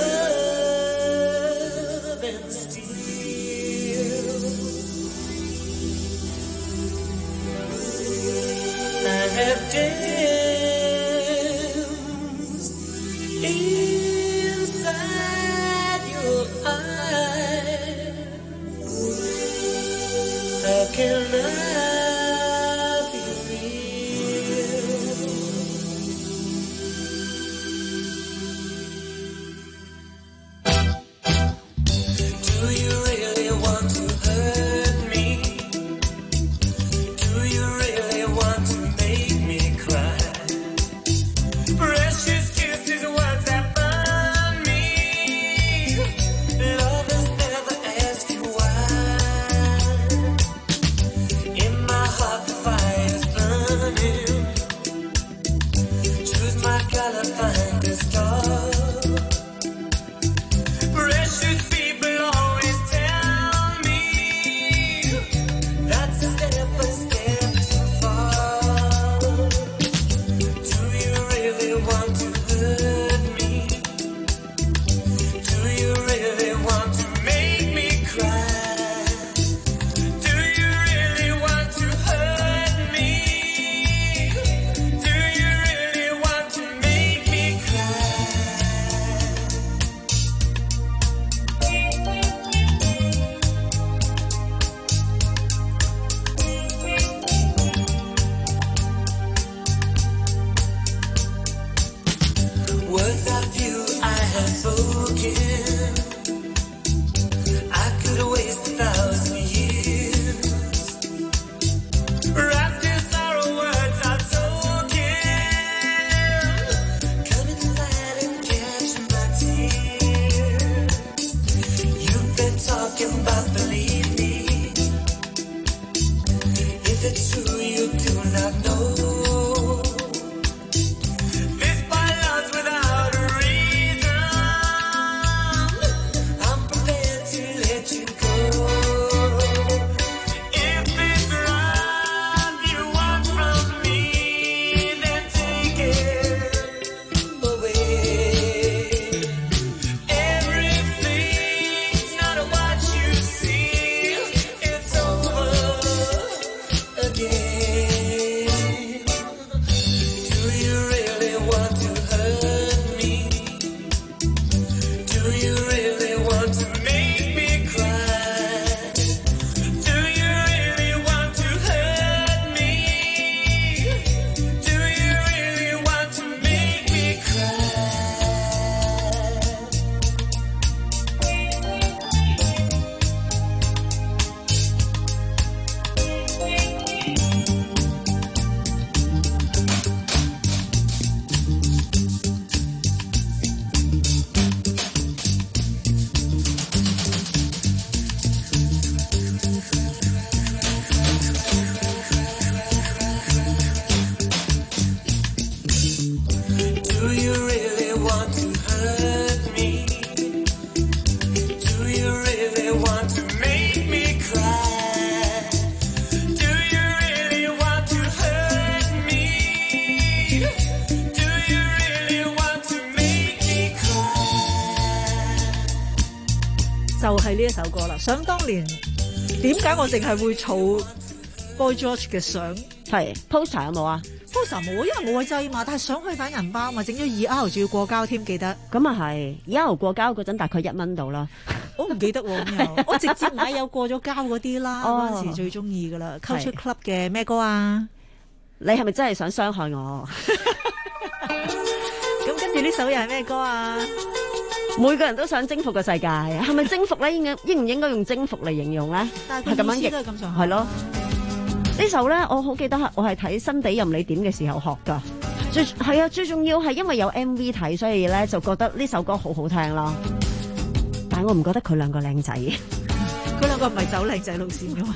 S15: love and steal. I have danced inside your eyes. How can I be real? Do you really want to hurt me? Do you really want to make me cry? Precious kisses, words that burn me. Lovers never ask you why. In my heart the fire's burning. Choose my color, find the star. Precious people always tell me that's a step, a step too far. Do you really want to hurt me? Do you really want to make me cry? Do you really want to hurt me? Do you really want to make me cry? Words of you I have spoken, I could waste a thousand years. Wrapped in sorrow, words are token. Come inside and catch my tears. You've been talking about believe me. Is it true you do not know? This by love's without a reason. I'm prepared to let you go. If it's love you want from me, then take it away. Everything's not what you see. It's over again. Do you really want to hurt me? Do you really want to make me cry? Do you really want to hurt me? Do you really want to make me cry?
S22: 就係呢一首歌啦。想當年點解我淨係會儲 Boy George 嘅相？
S11: 係 poster 有冇啊
S22: poster 冇，因為冇位擠嘛，但係想去反銀包嘛，整咗二 R 仲要過膠添，記得。
S11: 咁啊係，二 R 過膠嗰陣大概一蚊到啦。
S22: 我唔記得喎，咁又我直接買有過咗膠嗰啲啦。嗰陣時最中意噶啦 ，Culture Club 嘅咩歌啊？
S11: 你係咪真係想傷害我？
S22: 咁跟住呢首又係咩歌啊？
S11: 每個人都想征服個世界，係咪征服咧？應該應唔應該用征服嚟形容咧？
S22: 但係咁樣亦
S11: 係咯。呢首咧，我好記得，我係睇新地任你點嘅時候學噶。最係啊，最重要係因為有 M V 睇，所以咧就覺得呢首歌好好聽咯。但係我唔覺得佢兩個靚仔，
S22: 佢兩個唔係走靚仔路線噶嘛。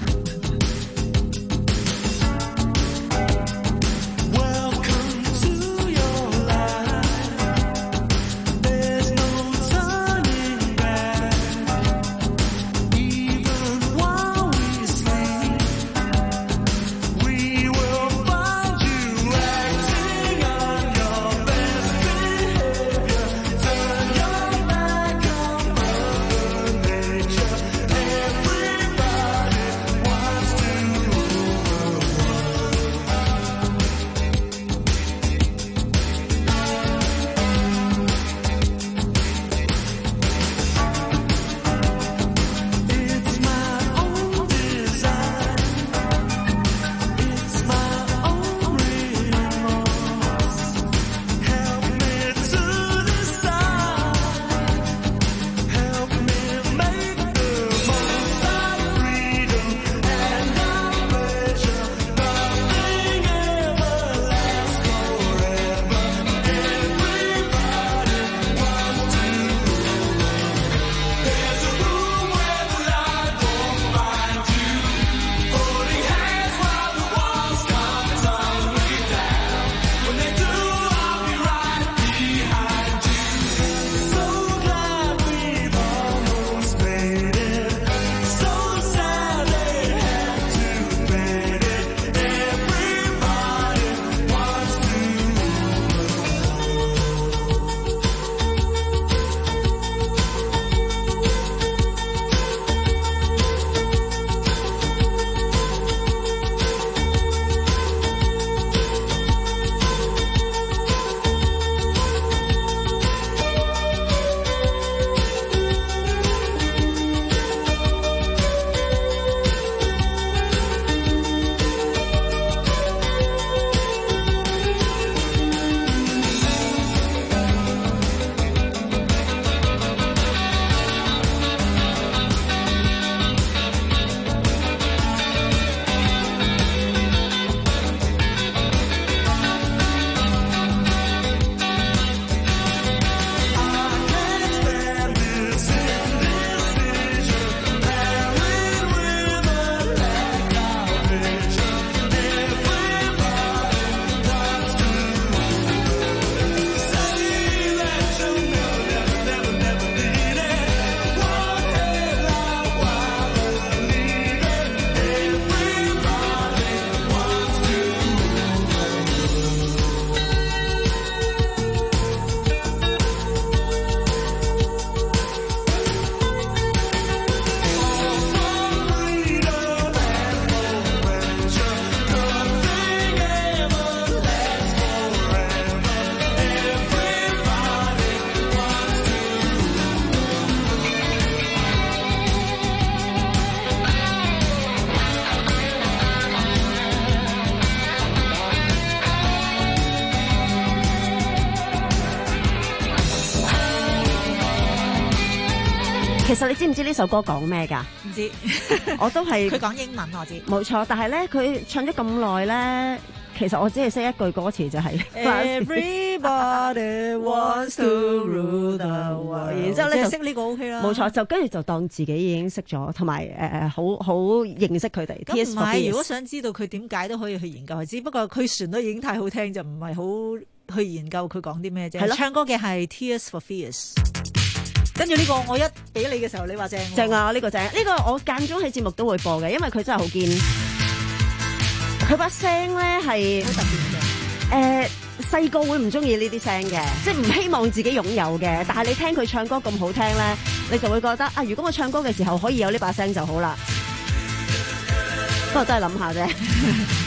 S11: 其實你知唔知呢首歌講咩㗎？
S22: 唔知，
S11: 我都係
S22: 佢講英文，我知。
S11: 冇錯，但係咧佢唱咗咁耐咧，其實我只係識一句歌詞就係、是、
S22: Everybody wants to rule the world， 然之後咧就識呢個 OK 啦。
S11: 冇錯，就跟住就當自己已經識咗，同埋誒好好認識佢哋。
S22: 咁唔係，如果想知道佢點解都可以去研究，只不過佢旋律已經太好聽，就唔係好去研究佢講啲咩啫。唱歌嘅係 Tears for Fears。跟住呢個我一俾你嘅時候，你話正
S11: 正啊！呢、呢個正，呢、呢個我間中喺節目都會播嘅，因為佢真係好堅。佢把聲咧係好特別嘅。誒細個會唔中意呢啲聲嘅，即係唔希望自己擁有嘅。但係你聽佢唱歌咁好聽咧，你就會覺得啊，如果我唱歌嘅時候可以有呢把聲就好啦。不過都係諗下啫。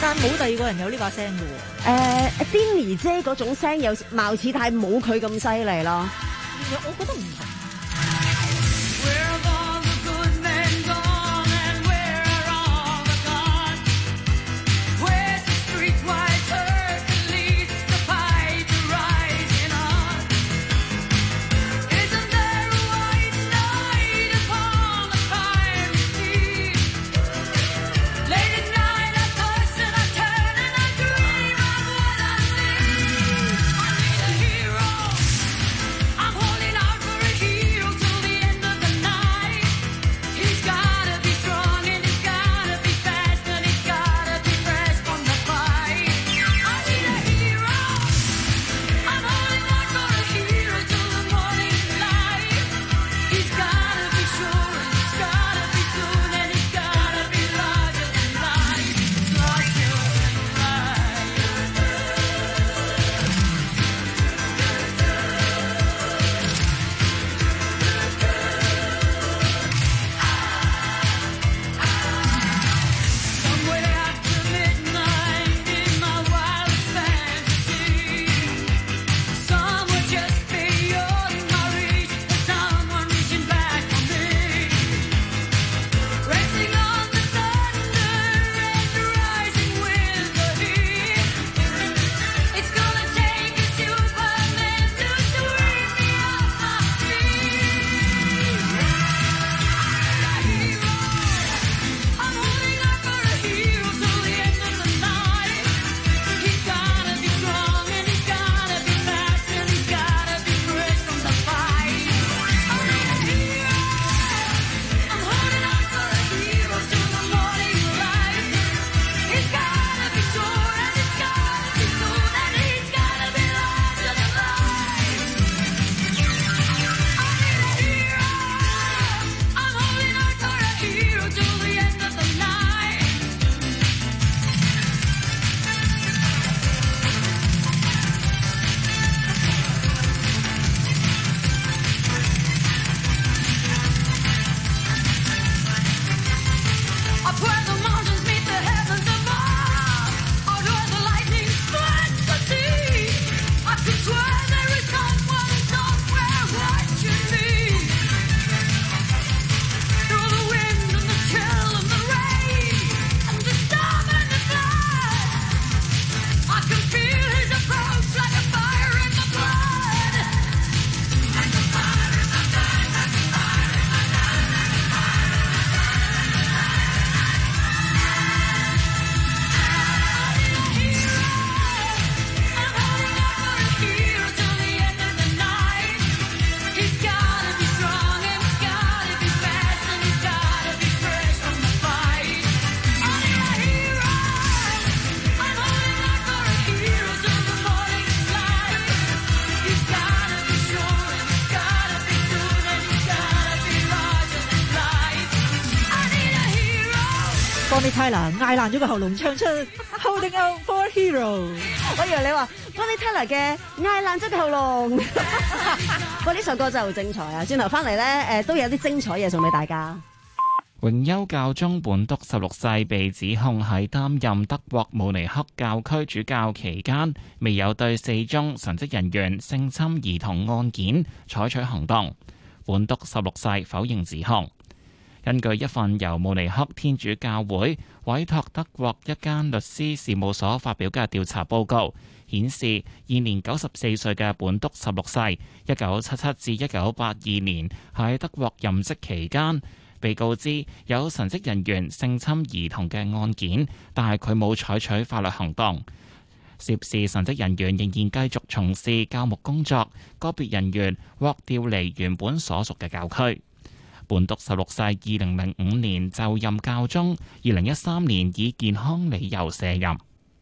S22: 但冇第二個人有呢把聲嘅喎。
S11: 誒 Denny 姐嗰種聲有貌似，但係冇佢咁犀利咯。
S22: 我覺得唔同。Bonnie Tyler 嗌爛咗個喉嚨，唱出 Holding Out for a Hero。
S11: 我以為你話 Bonnie Tyler 嘅嗌爛咗個喉嚨。不過呢首歌真係好精彩啊！轉頭翻嚟咧，誒都有啲精彩嘢送俾大家。
S1: 榮休教宗本篤十六世被指控喺擔任德國慕尼黑教區主教期間，未有對四宗神職人員性侵兒童案件採取行動。本篤十六世否認指控。根據一份由慕尼黑天主教會委託德國一間律師事務所發表嘅調查報告顯示，現年九十四歲嘅本篤十六世，一九七七至一九八二年喺德國任職期間，被告知有神職人員性侵兒童嘅案件，但係佢冇採取法律行動。涉事神職人員仍然繼續從事教牧工作，個別人員獲調離原本所屬嘅教區。本篤十六世二零零五年就任教宗，二零一三年以健康理由卸任。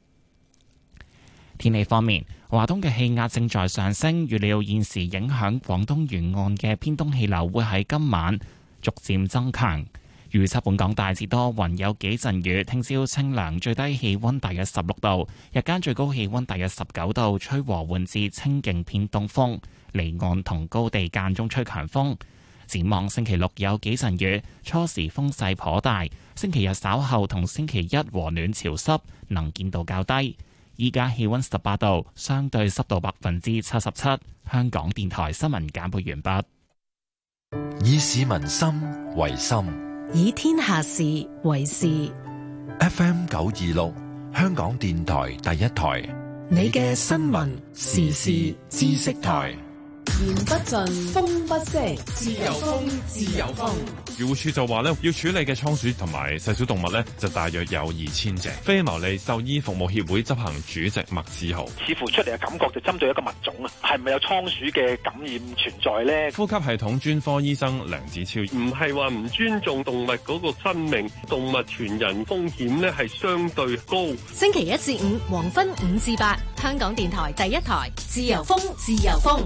S1: 天氣方面，華東嘅氣壓正在上升，預料現時影響廣東沿岸嘅偏東氣流會喺今晚逐漸增強。預測本港大致多雲，有幾陣雨。聽朝清涼，最低氣溫大約十六度，日間最高氣溫大約十九度，吹和緩至清勁偏東風，離岸同高地間中吹強風。 展望星期六有幾陣雨，初時風勢頗大。星期日稍後同星期一和暖潮濕，能見度較低。依家氣溫十八度，相對濕度百分之七十七。香港電台新聞簡報完畢。
S4: 以市民心為心，
S5: 以天下事為事。
S4: F M 九二六，香港電台第一台，
S2: 你嘅新聞時事知識台。
S7: 言不盡，風不息，自由風，自由風。
S8: 漁護署就話咧，要處理嘅倉鼠同埋細小動物咧，就大約有二千隻。非牟利獸醫服務協會執行主席麥志豪，
S9: 似乎出嚟嘅感覺就針對一個物種啊，係咪有倉鼠嘅感染存在咧？
S8: 呼吸系統專科醫生梁子超，
S10: 唔係話唔尊重動物嗰個生命，動物傳人風險咧係相對高。
S7: 星期一至五黃昏五至八，香港電台第一台，自由風，自由風。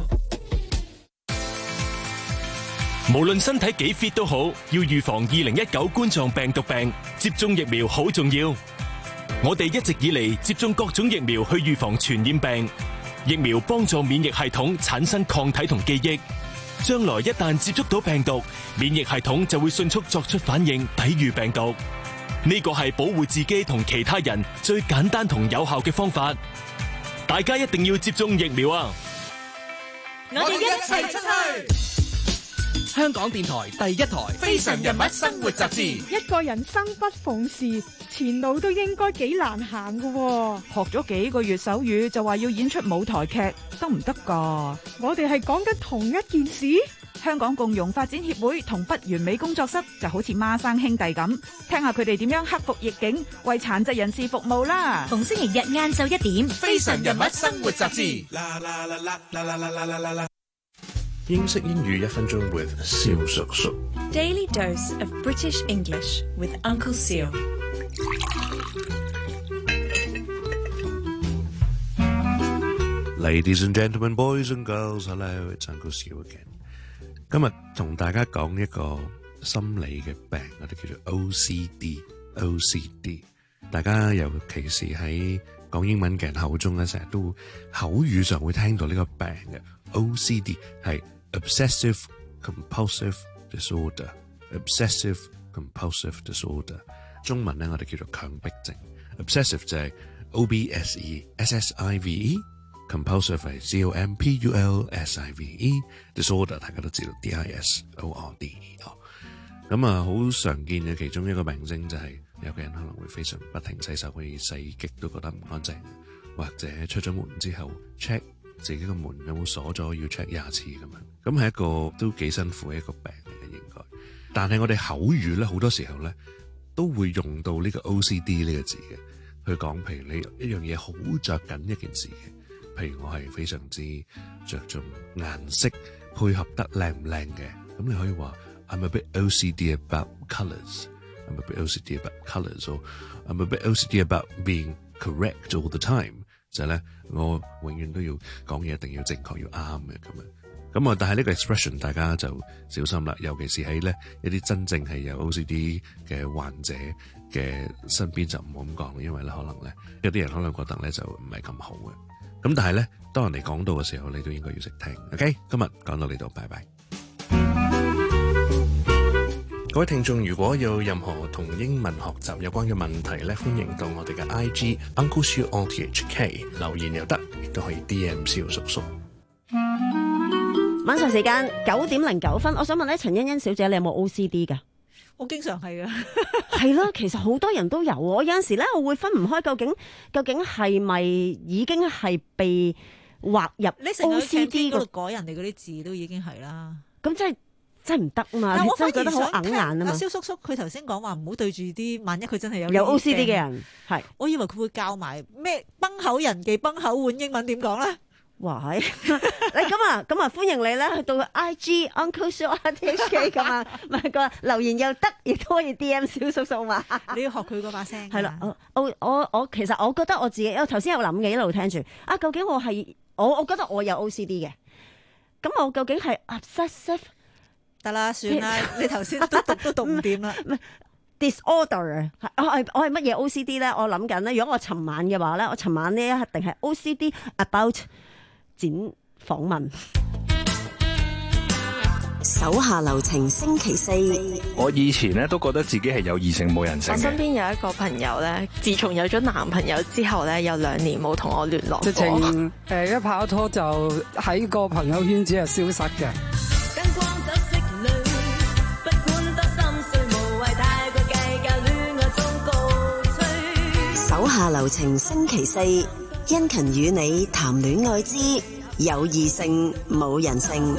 S26: 無論身體幾 fit 都好，要預防二零一九冠狀病毒病，接種疫苗好重要。我哋一直以嚟接種各種疫苗去預防傳染病，疫苗幫助免疫系統產生抗體同記憶，將來一旦接觸到病毒，免疫系統就會迅速作出反應，抵禦病毒。呢個係保護自己同其他人最簡單同有效嘅方法。大家一定要接種疫苗啊！
S7: 我哋一齊出去。
S27: 香港電台第一台《非常人物生活雜誌》。
S28: 一個人生不逢時，前路都應該幾難行㗎喎。
S29: 學咗幾個月手語就話要演出舞台劇，得唔得㗎？
S28: 我哋係講緊同一件事。
S29: 香港共融發展協會同不完美工作室就好似孖生兄弟咁，聽下佢哋點樣克服逆境，為殘疾人士服務啦。
S7: 逢星期日晏晝一點，《
S27: 非常人物生活雜誌》。
S30: 英式英語一分鐘 with 蕭叔叔。
S31: Daily dose of British English with Uncle Seal。
S30: Ladies and gentlemen, boys and girls, hello, it's Uncle Seal again。 今日同大家講一個心理嘅病，我哋叫做 O C D。O C D， 大家尤其是喺講英文嘅人口中咧，成日都口語上會聽到呢個病嘅。O C D 係 Obsessive Compulsive Disorder。Obsessive Compulsive Disorder， 中文咧我哋叫做強迫症。Obsessive 就係 O B S E S S I V E，Compulsive 係 C O M P U L S I V E，Disorder 大家都知道 D I S O R D E。咁啊，好常見嘅其中一個病徵就係、是、有個人可能會非常不停洗手，可以洗極都覺得唔乾淨，或者出咗門之後 check 自己個門有冇鎖咗，要 check 廿次咁樣。咁係一個都幾辛苦嘅一個病嚟嘅應該。但係我哋口語咧好多時候咧都會用到呢個 O C D 呢個字嘅，去講譬如你一樣嘢好着緊一件事嘅，譬如我係非常之着重顏色配合得靚唔靚嘅，咁你可以話 I'm a bit O C D about colours。 I'm a bit O C D about colours or I'm a bit O C D about being correct all the time。 就係咧我永遠都要講嘢一定要正確要啱嘅咁樣。咁啊，但係呢個 expression 大家就小心啦，尤其是喺咧一啲真正係有 O C D 嘅患者嘅身邊就唔好咁講，因為咧可能咧有啲人可能覺得咧就唔係咁好嘅。咁但係咧當人哋講到嘅時候，你都應該要識聽。OK， 今日講到呢度，拜拜。各位聽眾，如果有任何同英文學習有關嘅問題咧，歡迎到我哋嘅 I G Uncle Siu O T H K 留言又得，亦都可以 D M 蕭叔叔。
S11: 晚上時間九點零九分，我想問咧，陳欣欣小姐，你有冇 O C D 噶？
S22: 我經常係噶，
S11: 係啦，其實好多人都有。我有陣時咧，我會分唔開，究竟究竟係咪已經係被劃入 O C D
S22: 嗰度改人哋嗰啲字都已經係啦。
S11: 咁真係真係唔得嘛？但我真係覺得好硬眼啊嘛。
S22: 蕭叔叔佢頭先講話唔好對住啲，萬一佢真係有
S11: 有 O C D 嘅人，係
S22: 我以為佢會教埋咩崩口人忌崩口碗英文點講咧？
S11: 哇！你咁啊，咁啊，歡迎你咧去到 I G Uncle Siu O T H K 咁啊，唔係個留言又得，亦都可以 D M 蕭叔叔嘛。
S22: 你要學佢嗰把聲。
S11: 係啦，我我我我其實我覺得我自己，我頭先有諗嘅，一路聽住啊，究竟我係我我覺得我有 O C D 嘅，咁我究竟係 obsessive？
S22: 得啦，算啦，你頭先都讀都讀唔掂啦。
S11: disorder 啊，我係我係乜嘢 O C D 咧？我諗緊咧，如果我尋晚嘅話咧，我尋晚呢一定係 O C D about 展訪問。十
S3: 手下留情星期四，
S6: 我以前咧都覺得自己係有異性冇人性嘅。
S12: 我身邊有一個朋友咧，自從有咗男朋友之後咧，有兩年冇同我聯絡過。
S24: 直情誒一拍拖就喺個朋友圈子係消失嘅。
S3: 手下留情星期四，殷勤與你談戀愛之有異性冇人性。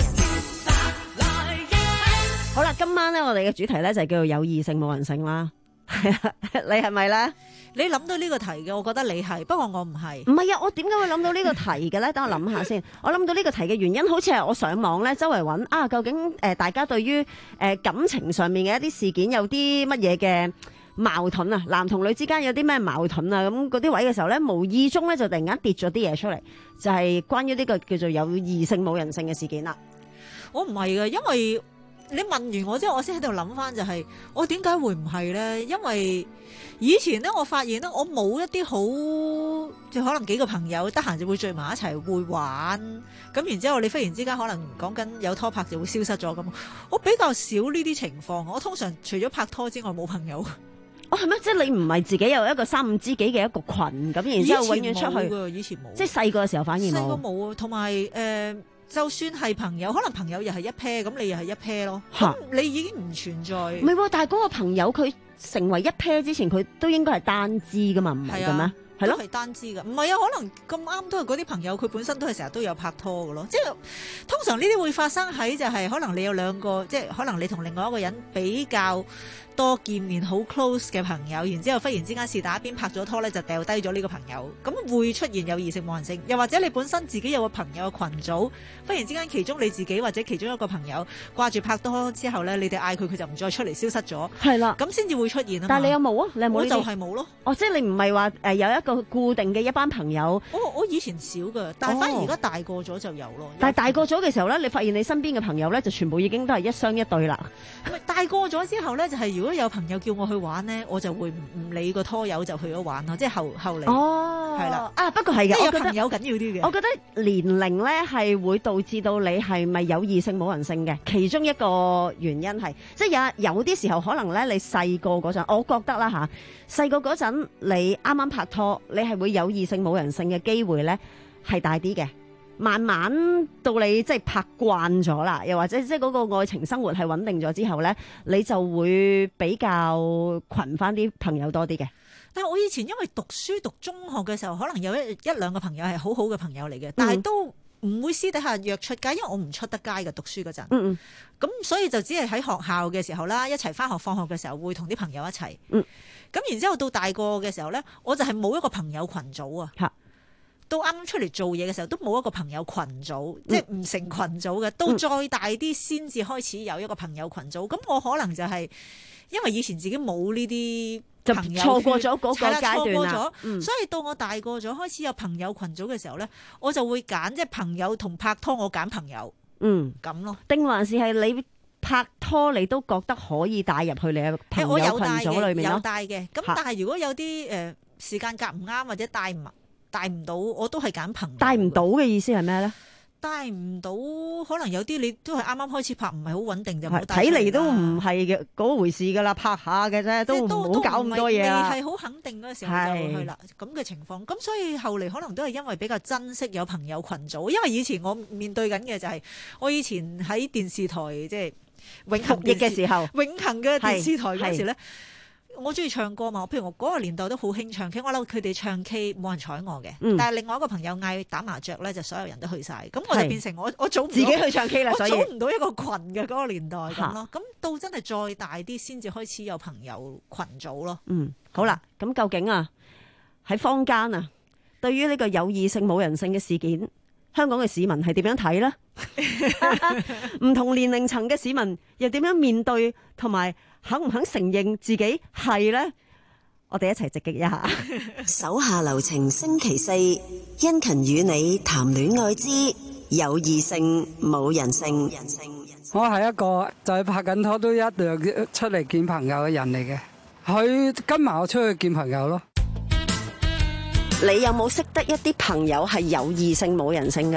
S11: 好啦，今晚咧我哋嘅主題咧就係叫做有異性冇人性啦。係啊，你係咪咧？
S22: 你諗到呢個題嘅，我覺得你係，不過我唔係。
S11: 唔係啊，我點解會諗到呢個題嘅咧？等我諗下先。我諗到呢個題嘅原因，好似係我上網咧，周圍揾啊，究竟誒大家對於誒感情上面嘅一啲事件有啲乜嘢嘅矛盾啊？男同女之間有啲咩矛盾啊？咁嗰啲位嘅時候咧，無意中咧就突然間跌咗啲嘢出嚟，就係關於呢個叫做有異性冇人性嘅事件啦。
S22: 我唔係嘅，因為你問完我之後，我先喺度諗翻就係、是、我點解會唔係咧？因為以前咧，我發現咧，我冇一啲好即係可能幾個朋友得閒就會聚埋一齊會玩，咁然之後你忽然之間可能講緊有拖拍就會消失咗咁。我比較少呢啲情況，我通常除咗拍拖之外冇朋友。
S11: 哦，係咩？即係你唔係自己有一個三五知己嘅一個群咁，然之後永遠出去。
S22: 以前冇，
S11: 即係細個嘅時候反而冇。
S22: 細個冇啊，同埋誒。就算係朋友，可能朋友又係一 pair，咁你又係一 pair 咯。咁你已經唔存在。唔係喎，
S11: 但係嗰個朋友佢成為一 pair 之前，佢都應該係單支噶嘛，唔係嘅咩？係咯，
S22: 係單支噶。唔係啊，可能咁啱都係嗰啲朋友，佢本身都係成日都有拍拖嘅咯。即係通常呢啲會發生喺就係可能你有兩個，即係可能你同另外一個人比較多見面好 close 嘅朋友，然之後忽然之間是打一邊拍咗拖咧，就掉低咗呢個朋友，咁會出現有異性冇人性。又或者你本身自己有個朋友群組，忽然之間其中你自己或者其中一個朋友掛住拍拖之後咧，你哋嗌佢，佢就唔再出嚟，消失咗。係啦，咁先至會出現啊。
S11: 但係你有冇啊？你有冇？
S22: 我就係冇咯。
S11: 哦，即係你唔係話誒有一個固定嘅一班朋友。
S22: 我我以前少噶，但係反而而家大個咗就有咯。
S11: 但係大個咗嘅時候咧，你發現你身邊嘅朋友咧就全部已經都係一雙一對啦。
S22: 大個咗之後咧，就係、是、如果有朋友叫我去玩咧，我就會唔理個拖友就去咗玩咯，即係後後嚟。哦，係啦。啊，不過係嘅，我覺得朋友緊要啲嘅。我覺得年齡咧係會導致到你係咪有異性冇人性嘅，其中一個原因係，即係有有啲時候可能咧，你細個嗰陣，我覺得啦吓，細個嗰陣你啱啱拍拖，你係會有異性冇人性嘅機會咧係大啲嘅。慢慢到你即係拍慣咗啦，又或者即係嗰個愛情生活係穩定咗之後咧，你就會比較群翻啲朋友多啲嘅。但係我以前因為讀書讀中學嘅時候，可能有一一兩個朋友係好好嘅朋友嚟嘅，但係都唔會私底下約出街，因為我唔出得街嘅讀書嗰陣。嗯嗯。咁所以就只係喺學校嘅時候啦，一齊翻學放學嘅時候會同啲朋友一齊。嗯。咁然之後到大個嘅時候咧，我就係冇一個朋友群組啊。嚇。到啱啱出嚟做嘢嘅時候，都冇一個朋友群組，嗯、即係唔成群組嘅。到再大啲先至開始有一個朋友群組。咁、嗯、我可能就係因為以前自己冇呢啲朋友，就錯過咗嗰個階段啦。嗯、所以到我大個咗，開始有朋友群組嘅時候咧，我就會揀即係朋友同拍拖，我揀朋友。嗯，咁咯。定還是係你拍拖，你都覺得可以帶入去你嘅朋友群組裏面咯？有帶嘅。咁但係如果有啲誒、呃、時間夾唔啱或者帶唔帶唔到，我都係揀朋友。帶唔到嘅意思係咩咧？帶唔到，可能有啲你都係啱啱開始拍，唔係好穩定就冇帶。睇嚟都唔係嘅嗰回事噶啦，拍下嘅啫，都唔好搞咁多嘢啊。係好肯定嗰個時候就去啦，咁嘅情況。咁所以後嚟可能都係因為比較珍惜有朋友群組，因為以前我面對緊嘅就係、是、我以前喺電視台即係永恆嘅時候，永恆嘅電視台嗰時咧。我中意唱歌嘛，譬如我嗰個年代都好興唱 K， 我諗佢哋唱 K 冇人睬我嘅，嗯、但係另外一個朋友嗌打麻雀咧，就所有人都去晒，咁我就變成我我組唔到自己去唱 K 啦，所以我組唔到一個群嘅嗰個年代咁咯。咁到真係再大啲先至開始有朋友群組咯。嗯，好啦，咁究竟啊喺坊間啊，對於呢個有異性冇人性嘅事件，香港嘅市民係點樣睇呢？唔同年齡層嘅市民又點樣面對同埋肯唔肯承認自己係呢？我哋一齊直擊一下。
S3: 手下留情星期四，殷勤與你談戀愛之有異性冇人性。
S24: 我係一個就係拍緊拖都一樣出嚟見朋友嘅人嚟嘅，佢跟埋我出去見朋友咯。
S11: 你有冇識得一啲朋友係有異性冇人性嘅呢？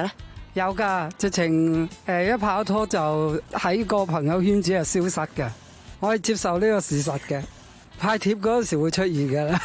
S24: 有噶，直情誒一拍拖就喺個朋友圈子係消失嘅，我係接受呢個事實嘅。派帖嗰陣時會出現嘅啦。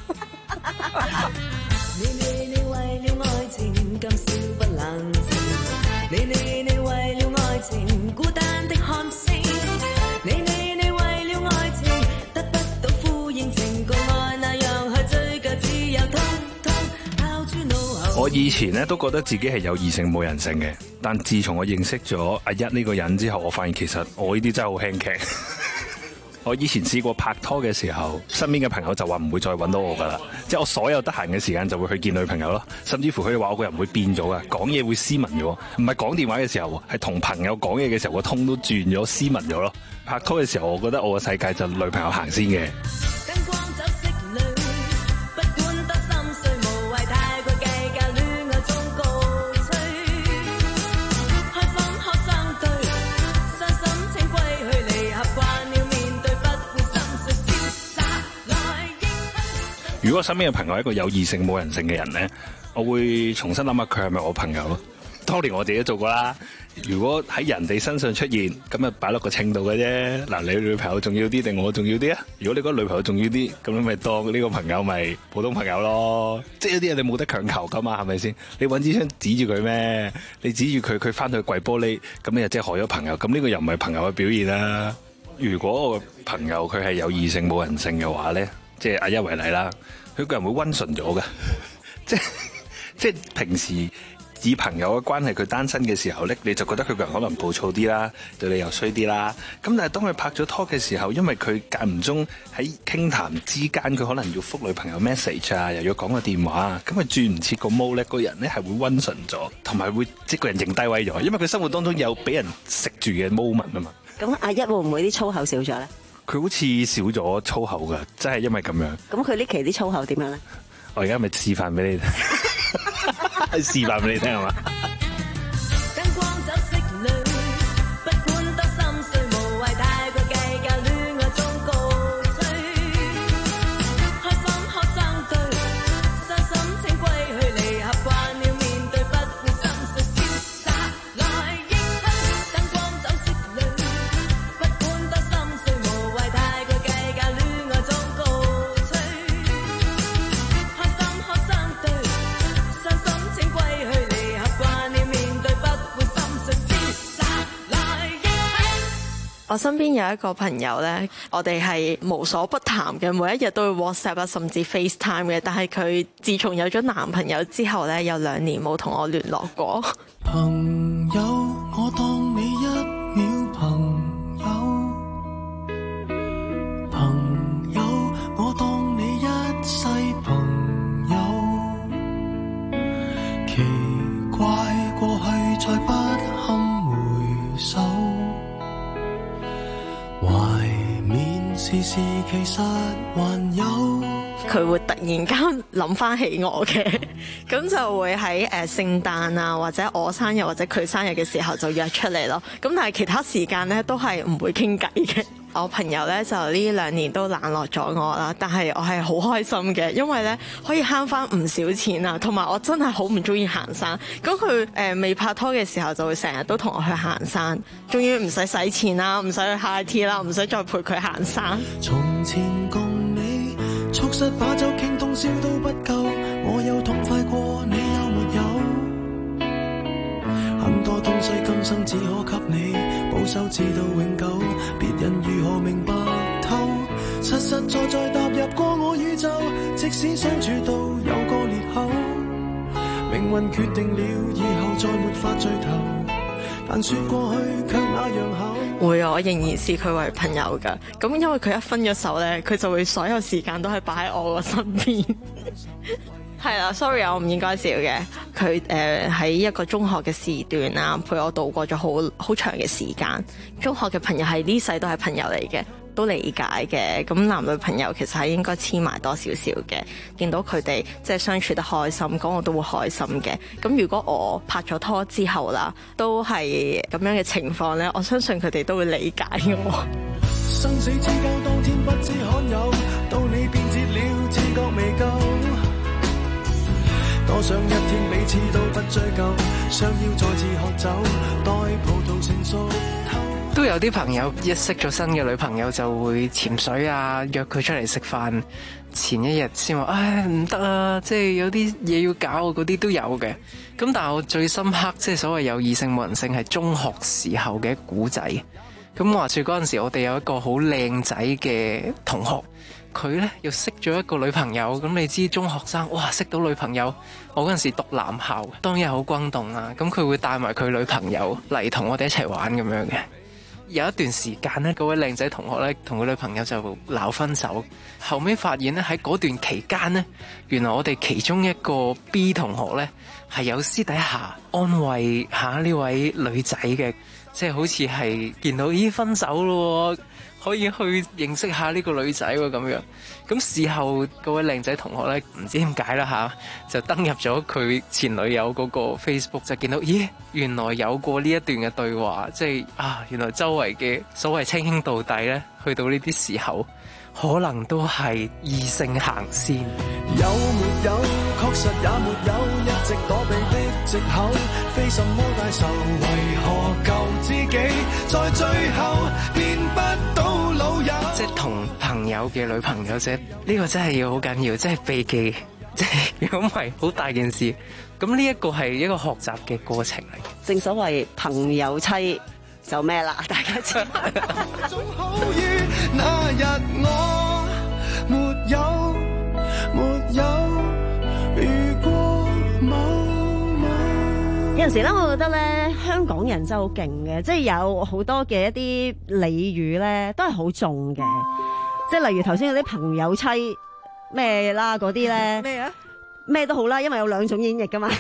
S24: 你你你為了愛情今宵不冷靜，你你你為了愛情孤單的看星，你你你為了愛情得不到呼應，情共愛那樣去追究，只有通通拋諸腦後。
S6: 我以前咧都覺得自己係有異性冇人性嘅，但自從我認識咗阿一呢個人之後，我發現其實我呢啲真係好輕劇。我以前試過拍拖嘅時候，身邊嘅朋友就話唔會再揾到我噶啦，即係我所有得閒嘅時間就會去見女朋友咯，甚至乎佢哋話我個人會變咗噶，講嘢會斯文咗，唔係講電話嘅時候，係同朋友講嘢嘅時候個通都轉咗斯文咗咯。拍拖嘅時候，我覺得我個世界就女朋友行先嘅。如果身邊嘅朋友係一個有異性冇人性嘅人呢，我會重新諗下佢係咪我朋友咯。當年我自己都做過啦。如果喺人哋身上出現，咁啊擺落個稱度嘅啫。嗱，你女朋友重要啲定我重要啲啊？如果你覺得女朋友重要啲，咁你咪當呢個朋友咪普通朋友咯。即係有啲嘢你冇得強求噶嘛，係咪先？你揾支槍指住佢咩？你指住佢，佢翻去跪玻璃，咁你就即係害咗朋友。咁呢個又唔係朋友嘅表現啦。如果我個朋友佢係有異性冇人性嘅話呢，即係阿一為例啦，佢個人會溫順咗嘅，即係即係平時以朋友嘅關係，佢單身嘅時候咧，你就覺得佢個人可能暴躁啲啦，對你又衰啲啦。咁但係當佢拍咗拖嘅時候，因為佢間唔中喺傾談之間，佢可能要覆女朋友 message 啊，又要講個電話啊，咁佢轉唔切個毛咧，個人咧係會溫順咗，同埋會即係個人認低位咗，因為佢生活當中有俾人食住嘅 moment 啊嘛。
S11: 咁阿一會唔會啲粗口少咗咧？
S6: 佢好似少咗粗口噶，真係因為咁樣。
S11: 咁佢呢期啲粗口點樣咧？
S6: 我而家咪示範俾你睇，示範俾你聽係嘛？
S12: 我身邊有一個朋友呢，我哋係無所不談嘅，每一日都會 WhatsApp 啊，甚至 FaceTime 嘅。但係佢自從有咗男朋友之後呢，有兩年冇同我聯絡過。
S2: 朋友，我當你一秒朋友，朋友，我當你一世朋友。奇怪，過去再不堪回首。懷緬時時其實還有，
S12: 佢會突然間諗翻起我嘅，咁就會喺誒聖誕啊，或者我生日或者佢生日嘅時候就約出嚟咯。咁但係其他時間咧都係唔會傾偈嘅。我朋友咧就呢兩年都冷落咗我啦，但係我係好開心嘅，因為咧可以慳翻唔少錢啊，同埋我真係好唔中意行山。咁佢誒未拍拖嘅時候就會成日都同我去行山，終於唔使使錢啦，唔使去 high tea 啦，唔使再陪佢行山。
S2: 從前共你促膝把酒傾通宵都不夠，我有痛快過你有沒有？很多東西今生只可給你保守至到永久，別人如何明白透？實實在在踏入過我宇宙，即使相處到有個裂口，命運決定了以後再沒法聚頭，但說過去卻那樣厚。
S12: 會啊，我仍然視佢為朋友㗎。咁因為佢一分咗手咧，佢就會所有時間都係擺喺我個身邊。係啦，sorry 啊，我唔應該笑嘅。佢誒喺一個中學嘅時段啊，陪我度過咗好好長嘅時間。中學嘅朋友係呢世都係朋友嚟嘅，都理解嘅。咁男女朋友其實係應該黐埋多少少嘅。見到佢哋即係相處得開心，咁我都會開心嘅。咁如果我拍咗拖之後啦，都係咁樣嘅情況咧，我相信佢哋都會理解我。
S2: 生死之交當天不知罕有，到你變節了，自覺未夠。當我想一天彼此都不追究，想要再次喝酒，待葡萄成熟透。
S13: 都有啲朋友一識咗新嘅女朋友就會潛水啊，約佢出嚟食飯，前一日先話唉唔得啊，即係有啲嘢要搞嗰啲都有嘅。咁但係我最深刻即係所謂有異性冇人性係中學時候嘅古仔。咁話說嗰陣時我哋有一個好靚仔嘅同學，佢呢又識咗一個女朋友。咁你知中學生哇識到女朋友，我嗰陣時讀男校，當然好轟動啊。咁佢會帶埋佢女朋友嚟同我哋一齊玩咁樣嘅。有一段時間呢，嗰位靚仔同學呢，同佢女朋友就鬧分手。後尾發現呢，喺嗰段期間呢，原來我哋其中一個 B 同學呢，係有私底下安慰下呢位女仔嘅，即係好似係見到咦分手咯，可以去認識下呢個女仔喎咁樣。咁事後嗰位靚仔同學呢，唔知點解啦吓，就登入咗佢前女友嗰個 Facebook， 就見到咦原來有過呢一段嘅對話，即係啊原來周圍嘅所謂稱兄道弟呢，去到呢啲時候可能都係異性行先。
S2: 有沒有？確實也沒有，一直躲避的藉口，非什麼大仇，為何救自己，在最後變不到老友。
S13: 即係同朋友嘅女朋友啫，呢個真係要好緊要，即係避忌，即係如果唔係好大件事。咁呢一個係一個學習嘅過程嚟。
S11: 正所謂朋友妻就咩啦，大家知。
S2: 總好於那日我沒有沒有遇過某某。
S11: 有陣時咧，我覺得咧，香港人真係好勁嘅，即係有好多嘅一啲俚語咧，都係好重嘅。即係例如頭先嗰啲朋友妻咩啦嗰啲咧，
S22: 咩啊？
S11: 咩都好啦，因為有兩種演繹噶嘛，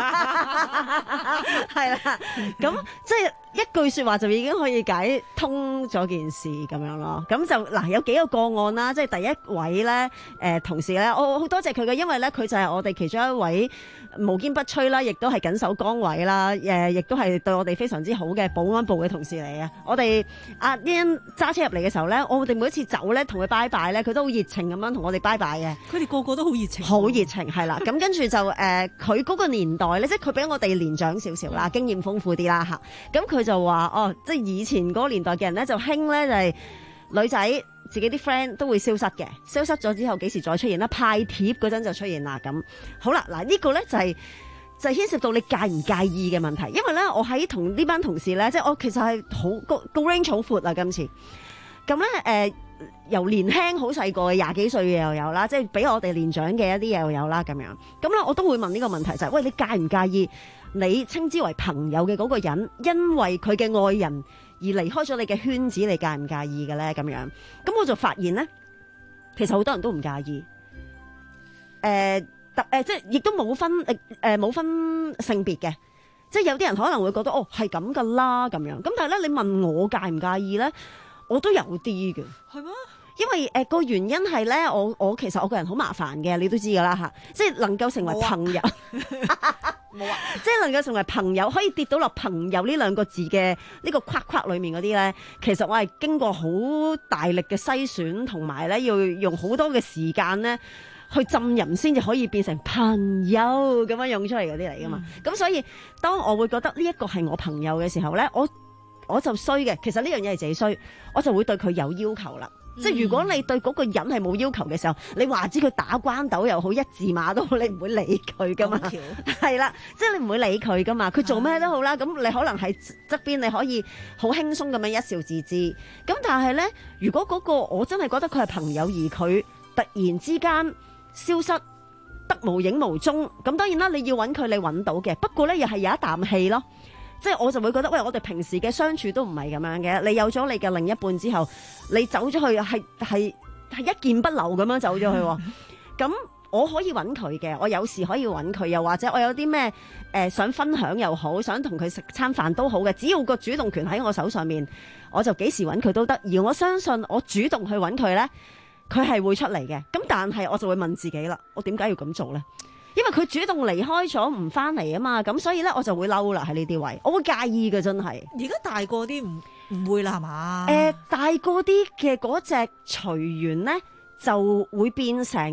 S11: 係啦，咁即係一句說話就已經可以解通咗件事咁樣咯。咁就嗱有幾個個案啦，即係第一位咧，誒、呃、同事咧，我好多謝佢嘅，因為咧佢就係我哋其中一位無堅不摧啦，亦都係緊守崗位啦，誒、呃、亦都係對我哋非常之好嘅保安部嘅同事嚟嘅。我哋阿 Ian 揸車入嚟嘅時候咧，我哋每一次走咧同佢拜拜咧，佢都好熱情咁樣同我哋拜拜嘅。
S22: 佢哋個個都好熱情，
S11: 好熱情係啦。咁跟住就誒，佢、呃、嗰個年代咧，即係佢比我哋年長少少啦，經驗豐富啲啦嚇。咁佢就話哦，即係以前嗰個年代嘅人咧，就興咧就係、是、女仔自己啲 friend 都會消失嘅，消失咗之後幾時再出現啦？派帖嗰陣就出現啦。咁好啦，嗱、這個、呢個咧就係、是、就係、是、牽涉到你介唔介意嘅問題。因為咧，我喺同呢班同事咧，即係我其實係好個個 range 好闊啊，今次咁咧誒。由年輕好細個嘅廿幾歲嘅又有啦，即係比我哋年長嘅一啲又有啦咁樣。咁咧我都會問呢個問題就係、是：喂，你介唔介意你稱之為朋友嘅嗰個人，因為佢嘅愛人而離開咗你嘅圈子，你介唔介意嘅咧？咁樣，咁我就發現咧，其實好多人都唔介意。誒、呃，特誒、呃，即係亦都冇分誒誒冇分性別嘅，即係有啲人可能會覺得哦係咁噶啦咁樣。咁但係咧，你問我介唔介意咧？我都有啲嘅，
S22: 係咩？
S11: 因為誒個、呃、原因係咧，我我其實我個人好麻煩嘅，你都知噶啦吓，即係能夠成為朋友，冇啊，即係能夠成為朋友，可以跌到落朋友呢兩個字嘅呢個框框裏面嗰啲咧，其實我係經過好大力嘅篩選，同埋咧要用好多嘅時間咧去浸淫，先至可以變成朋友咁樣用出嚟嗰啲嚟噶嘛。咁、嗯、所以當我會覺得呢一個係我朋友嘅時候咧，我。我就衰嘅，其實呢樣嘢係自己衰，我就會對佢有要求啦。嗯、即係如果你對嗰個人係冇要求嘅時候，你話知佢打關鬥又好，一字馬都好，你唔會理佢噶嘛。係啦，即係你唔會理佢噶嘛。佢做咩都好啦，咁你可能喺側邊你可以好輕鬆咁樣一笑置之。咁但係呢，如果嗰個我真係覺得佢係朋友，而佢突然之間消失得無影無蹤，咁當然啦，你要揾佢，你揾到嘅。不過呢，又係有一啖氣咯。即係我就會覺得，喂，我哋平時嘅相處都唔係咁樣嘅。你有咗你嘅另一半之後，你走咗去係係係一件不留咁樣走咗去。咁我可以揾佢嘅，我有時可以揾佢，又或者我有啲咩誒想分享又好，想同佢食餐飯都好嘅。只要個主動權喺我手上面，我就幾時揾佢都得。而我相信我主動去揾佢呢，佢係會出嚟嘅。咁但係我就會問自己啦，我點解要咁做呢？因為佢主動離開咗唔翻嚟啊嘛，咁所以咧我就會嬲啦喺呢啲位，我會介意嘅真係。
S22: 而家大個啲唔唔會啦係嘛？
S11: 誒、呃，大個啲嘅嗰隻隨緣咧就會變成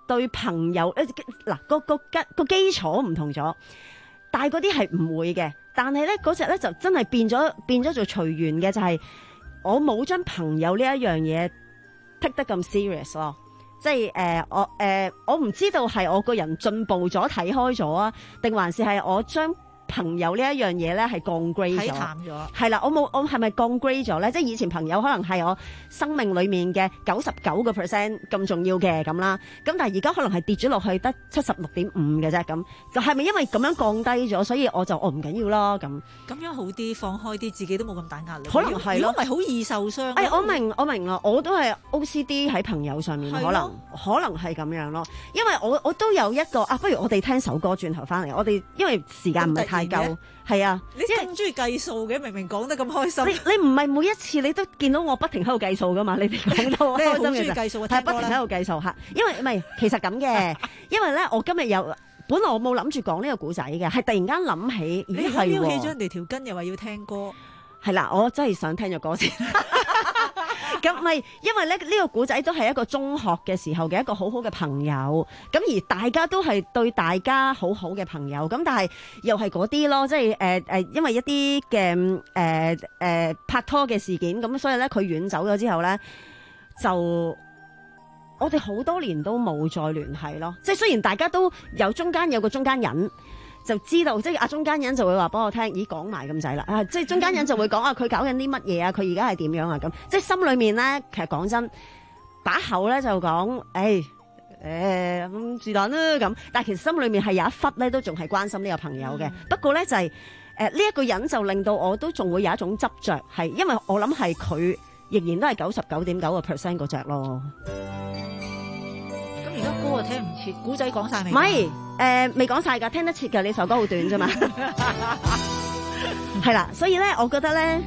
S11: 對朋友誒嗱個個基個基礎唔同咗，但係嗰啲係唔會嘅。但係咧嗰隻咧就真係變咗變咗做隨緣嘅，就係、是、我冇將朋友呢一樣嘢 take 得咁 serious 咯。即係誒、呃、我誒、呃、我唔知道係我個人進步咗睇開咗啊，定還是係我將朋友呢一樣嘢咧係降 grade 咗，
S22: 睇淡咗。
S11: 係啦，我冇我係咪降 grade 咗咧？即係以前朋友可能係我生命裡面嘅九十九個 percent 咁重要嘅咁啦，咁但係而家可能係跌咗落去得七十六點五嘅啫，咁就係咪因為咁樣降低咗，所以我就我唔緊要咯咁。
S22: 咁樣好啲，放開啲，自己都冇咁大壓力。
S11: 可能係咯，
S22: 如果唔係好易受傷。
S11: 哎，我明我明啦，我都係 O C D 喺朋友上面，
S22: 係咯
S11: 可能可能係咁樣咯。因為我我都有一個啊，不如我哋聽首歌轉頭翻嚟，我哋因為時間唔係太夠。係啊，
S22: 你咁中意計數嘅，明明講得咁開心。
S11: 你你唔係每一次你都見到我不停喺度計數噶嘛？你哋講到
S22: 你係好
S11: 開心嘅時候
S22: 中意計數啊，
S11: 係不
S22: 聽歌啦
S11: 停喺度計數嚇。因為唔係其實咁嘅，因為咧我今日有本來我冇諗住講呢個古仔嘅，係突然間諗起，
S22: 你
S11: 咦係
S22: 撩起咗
S11: 喎
S22: 人哋條筋，又話要聽歌。
S11: 係啦，我真係想聽咗歌先。咁咪因為咧呢個古仔都係一個中學嘅時候嘅一個好好嘅朋友，咁而大家都係對大家好好嘅朋友，咁但係又係嗰啲咯，即係誒誒，因為一啲嘅誒誒拍拖嘅事件，咁所以咧佢遠走咗之後咧，就我哋好多年都冇再聯繫咯。即係雖然大家都有中間有個中間人。就知道，即係阿中間人就會話幫我聽，咦講埋咁滯啦，啊即係中間人就會講啊，佢搞緊啲乜嘢啊，佢而家係點樣啊咁，即係心裏面咧，其實講真，把口咧就講，誒誒咁是但啦咁，但係其實心裏面係有一忽咧，都仲係關心呢個朋友嘅。嗯、不過咧就係誒呢一個人就令到我都仲會有一種執着，係因為我諗係佢仍然都係九十九點九個 percent 嗰隻咯。
S22: 而家歌啊聽唔切，古仔講晒未？
S11: 唔係，誒未講晒㗎，聽得切㗎。你首歌好短啫嘛，係啦，所以咧，我覺得咧，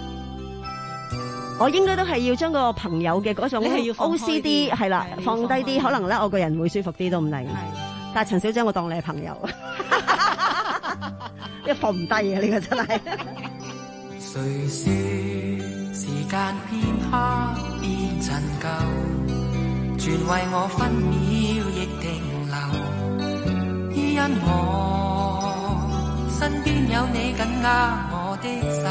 S11: 我應該都係要將個朋友嘅嗰種 O C D 係啦，放低啲，可能咧我個人會舒服啲都唔定。但係陳小姐，我當你係朋友，你放唔低啊！呢個真係。
S1: 誰說時間片刻變陳舊？全為我分秒亦停留，因我身邊有你緊握我的手。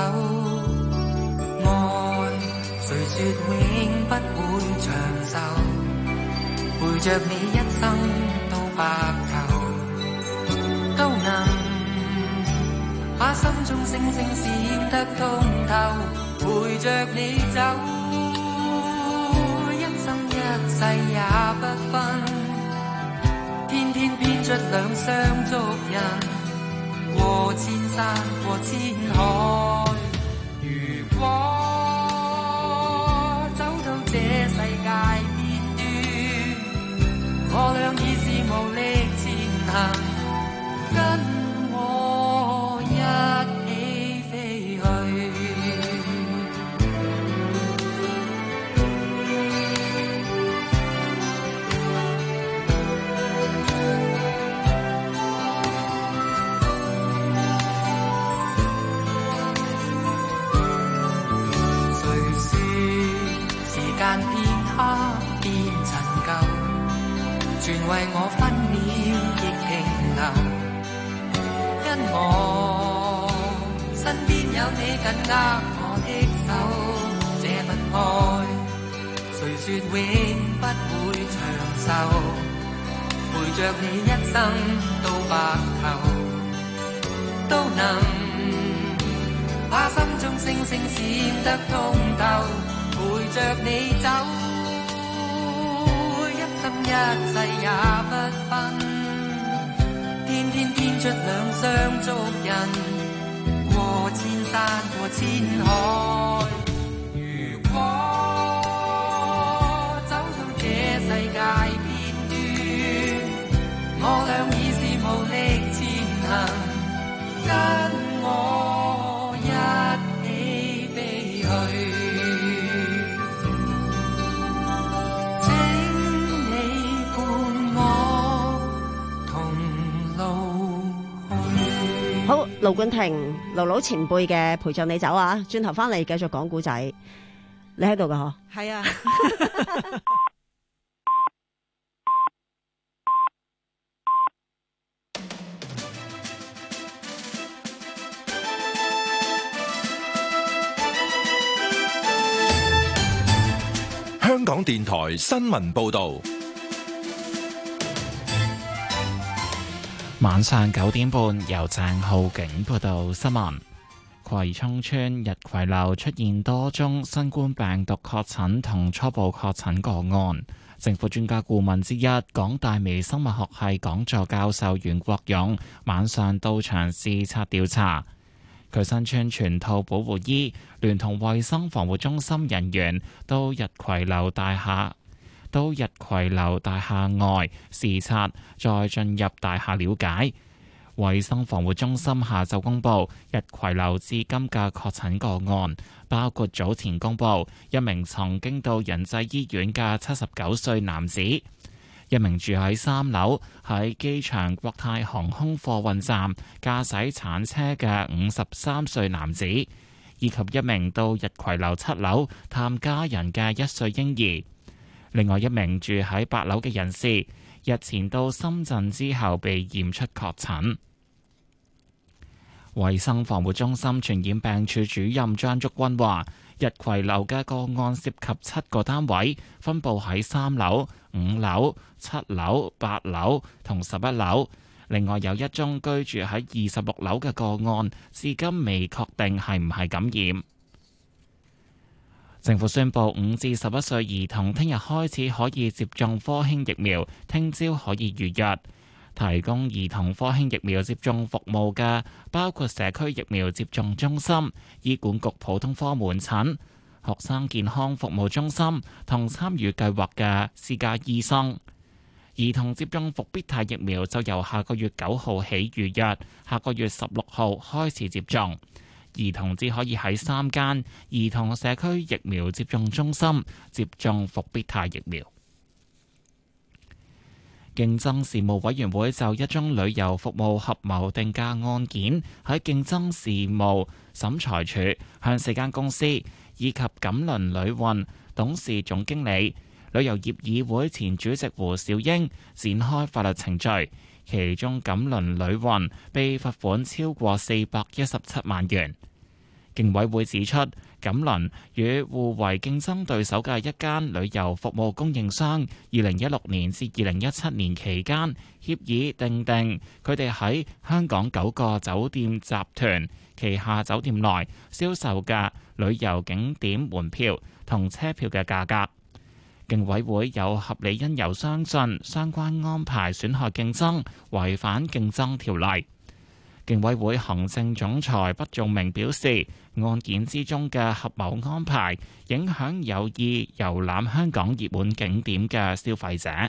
S1: 愛誰說永不會長壽，陪着你一生到白頭，都能把心中星星閃得通透，陪着你走。一世也不分，天天編出兩雙足印，過千山過千海。如果走到這世界邊端，我倆已是無力前行，跟我一起飛去。間片刻變陳舊，全為我分秒亦停留，因我身邊有你緊握我的手，這份愛誰說永不會長壽，陪着你一生到白頭，都能把心中星星閃得通透，陪着你走，一生一世也不分，天天編出兩雙足印，過千山過千海。如果走到這世界邊端，我倆已是無力前行，跟我一起飛去。
S11: 好，盧冠廷，盧老前輩嘅陪着你走啊！轉頭翻嚟繼續講古仔，你喺度噶嗬？
S22: 係啊。
S4: 電台新聞報道。
S5: 晚上九點半，由鄭浩景報道新聞。葵涌村日葵樓出現多宗新冠病毒確診同初步確診個案。政府專家顧問之一、港大微生物學系講座教授袁國勇晚上到場視察調查。佢身穿全套保護衣，聯同衛生防護中心人員到日葵樓大廈到日葵樓大廈外視察，再進入大廈了解。衛生防護中心下晝公布日葵樓至今嘅確診個案，包括早前公布一名曾經到仁濟醫院嘅七十九歲男子，一名住喺三樓喺機場國泰航空貨運站駕駛鏟車嘅五十三歲男子，以及一名到日葵樓七樓探家人嘅一歲嬰兒。另外一名住喺八樓嘅人士，日前到深圳之後被驗出確診。衛生防護中心傳染病處主任張竹君話，日葵樓嘅個案涉及七個單位，分佈喺三樓、五樓、七樓、八樓同十一樓。另外有一宗居住喺二十六樓嘅個案，至今未確定係唔係感染。政府宣布，五至十一歲兒童聽日開始可以接種科興疫苗，聽朝可以預約。提供兒童科興疫苗接種服務嘅包括社區疫苗接種中心、醫管局普通科門診、學生健康服務中心同參與計劃嘅私家醫生。兒童接種復必泰疫苗就由下個月九號起預約，下個月十六號開始接種。兒童只可以喺三間兒童社區疫苗接種中心接種復必泰疫苗。競爭事務委員會就一宗旅遊服務合謀定價案件，喺競爭事務審裁處向四間公司以及錦麟旅運董事總經理、旅遊業議會前主席胡兆英展開法律程序，其中錦麟旅運被罰款超過四百一十七萬元。競委會指出，錦麟與互為競爭對手嘅一間旅遊服務供應商，二零一六年至二零一七年期間協議訂定，佢哋喺香港九個酒店集團旗下酒店內銷售嘅旅遊景點門票同車票嘅價格。競委會有合理因由相信相關安排損害競爭，違反競爭條例。競委會行政總裁畢仲明表示，案件之中嘅合謀安排影響有意遊覽香港熱門景點嘅消費者。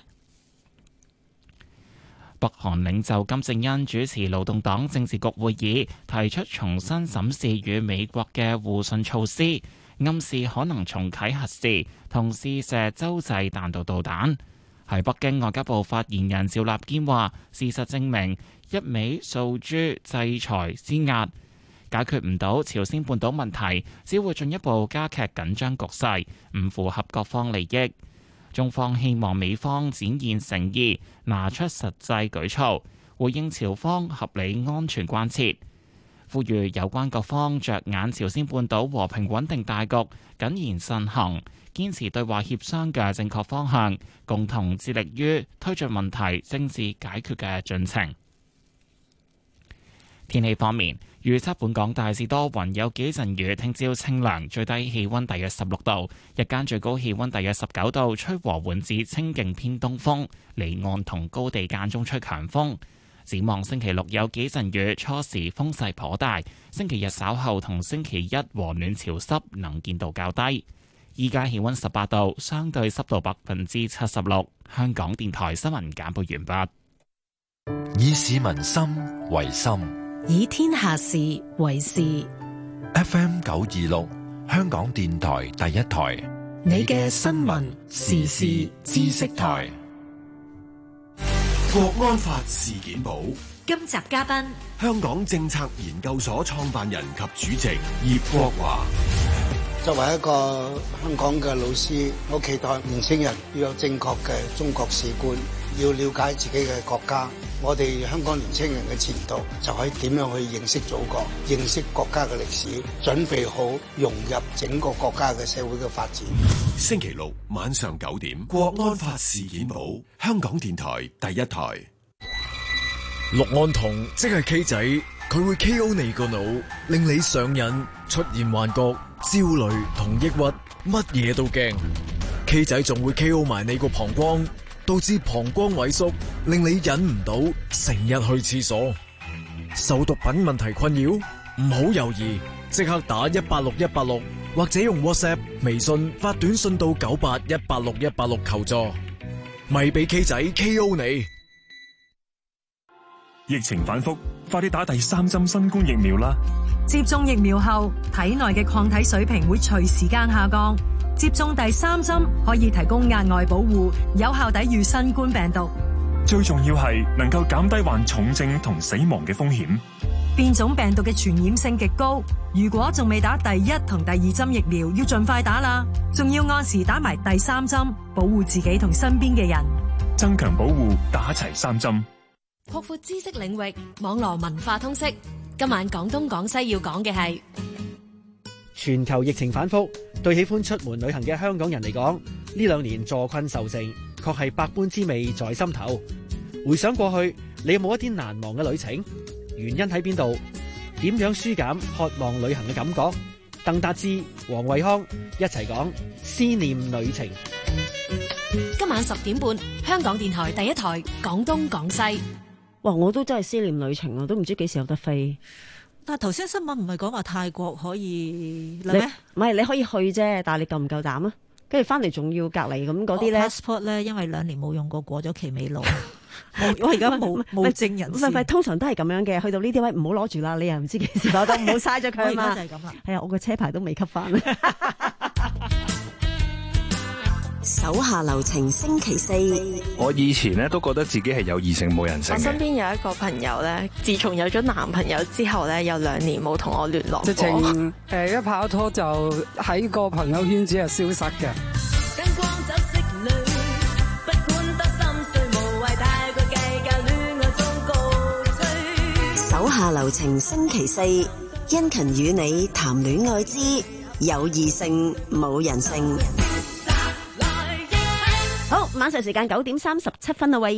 S5: 北韓領袖金正恩主持勞動黨政治局會議，提出重新審視與美國嘅互信措施，暗示可能重啟核試同試射洲際彈道導彈。喺北京，外交部發言人趙立堅話，事實證明一味訴諸制裁施壓解決唔到朝鮮半島問題，只會進一步加劇緊張局勢，唔符合各方利益。中方希望美方展現誠意，拿出實際舉措，回應朝方合理安全關切，呼籲有關各方着眼朝鮮半島和平穩定大局，謹言慎行，堅持對話協商嘅正確方向，共同致力於推進問題政治解決嘅進程。天氣方面，預測本港大致多雲，有幾陣雨，聽朝清涼，最低氣溫大約十六度，日間最高氣溫大約十九度，吹和緩至清勁偏東風，離岸同高地間中吹強風。展望星期六有幾陣雨，初時風勢頗大，星期日稍後同星期一和暖潮濕，能見度較低。依家氣溫十八度，相對濕度百分之七十六。香港電台新聞簡報完
S4: 畢。以市民心為心，
S3: 以天下事為事。
S4: F M 九二六，香港電台第一台，
S3: 你嘅新聞時事知識台。
S14: 國安法事件簿，
S3: 今集嘉賓，
S14: 香港政策研究所創辦人及主席葉國華。
S8: 作為一個香港嘅老師，我期待年輕人要有正確嘅中國史觀，要了解自己嘅國家。我哋香港年輕人嘅前途就可以點樣去認識祖國、認識國家嘅歷史，準備好融入整個國家嘅社會嘅發展。
S14: 星期六晚上九點，國安法事件簿，香港電台第一台。
S9: 氯胺酮即係 K 仔，佢會 K O 你個腦，令你上癮、出現幻覺、焦慮同抑鬱，乜嘢都驚。K 仔仲會 K O 埋你個膀胱，導致膀胱萎縮，令你忍唔到，成日去廁所。受毒品問題困擾，唔好猶豫，即刻打一八六一八六，或者用 WhatsApp、微信發短信到九八一八六一八六求助，咪俾 K 仔 K O 你。
S15: 疫情反覆，快啲打第三針新冠疫苗啦！
S16: 接種疫苗後，體內嘅抗體水平會隨時間下降。接種第三針可以提供額外保護，有效抵禦新冠病毒。
S15: 最重要係能夠減低患重症同死亡嘅風險。
S16: 變種病毒嘅傳染性極高，如果仲未打第一同第二針疫苗，要盡快打啦！仲要按時打埋第三針，保護自己同身邊嘅人。
S15: 增強保護，打齊三針。
S7: 擴闊知識領域，網絡文化通識。今晚廣東廣西要講嘅係
S17: 全球疫情反覆，對喜歡出門旅行嘅香港人嚟講，呢兩年坐困愁城，確係百般滋味在心頭。回想過去，你有冇一啲難忘嘅旅程？原因喺邊度？點樣紓減渴望旅行嘅感覺？鄧達志、黃惠康一齊講思念旅程。
S7: 今晚十點半，香港電台第一台廣東廣西。
S11: 哇！我都真係思念旅程啊，都唔知幾時有得飛。
S22: 但係頭先新聞唔係講話泰國可以
S11: 咩？唔係你可以去啫，但係你夠唔夠膽啊？跟住翻嚟仲要隔離咁嗰啲咧
S22: passport 咧，因為兩年冇用過，過咗期未攞。我而家冇冇證人。唔係唔係，
S11: 通常都係咁樣嘅。去到呢啲位唔好攞住啦，你又唔知幾時攞到，唔好嘥咗佢啊嘛。
S22: 我而家就係咁啦。
S11: 係啊，我個車牌都未吸翻。
S3: 手下留情，星期四。
S6: 我以前咧都覺得自己係有異性冇人性嘅。
S12: 我身邊有一個朋友咧，自從有咗男朋友之後咧，有兩年冇同我聯絡過。
S18: 直情誒一拍拖就喺個朋友圈子係消失嘅。燈光就色淚，不管得心碎，無謂太過計較，戀愛中告吹。
S3: 手下留情，星期四，殷勤與你談戀愛之有異性冇人性。
S11: 好，晚上時間九點三十七分啊喂！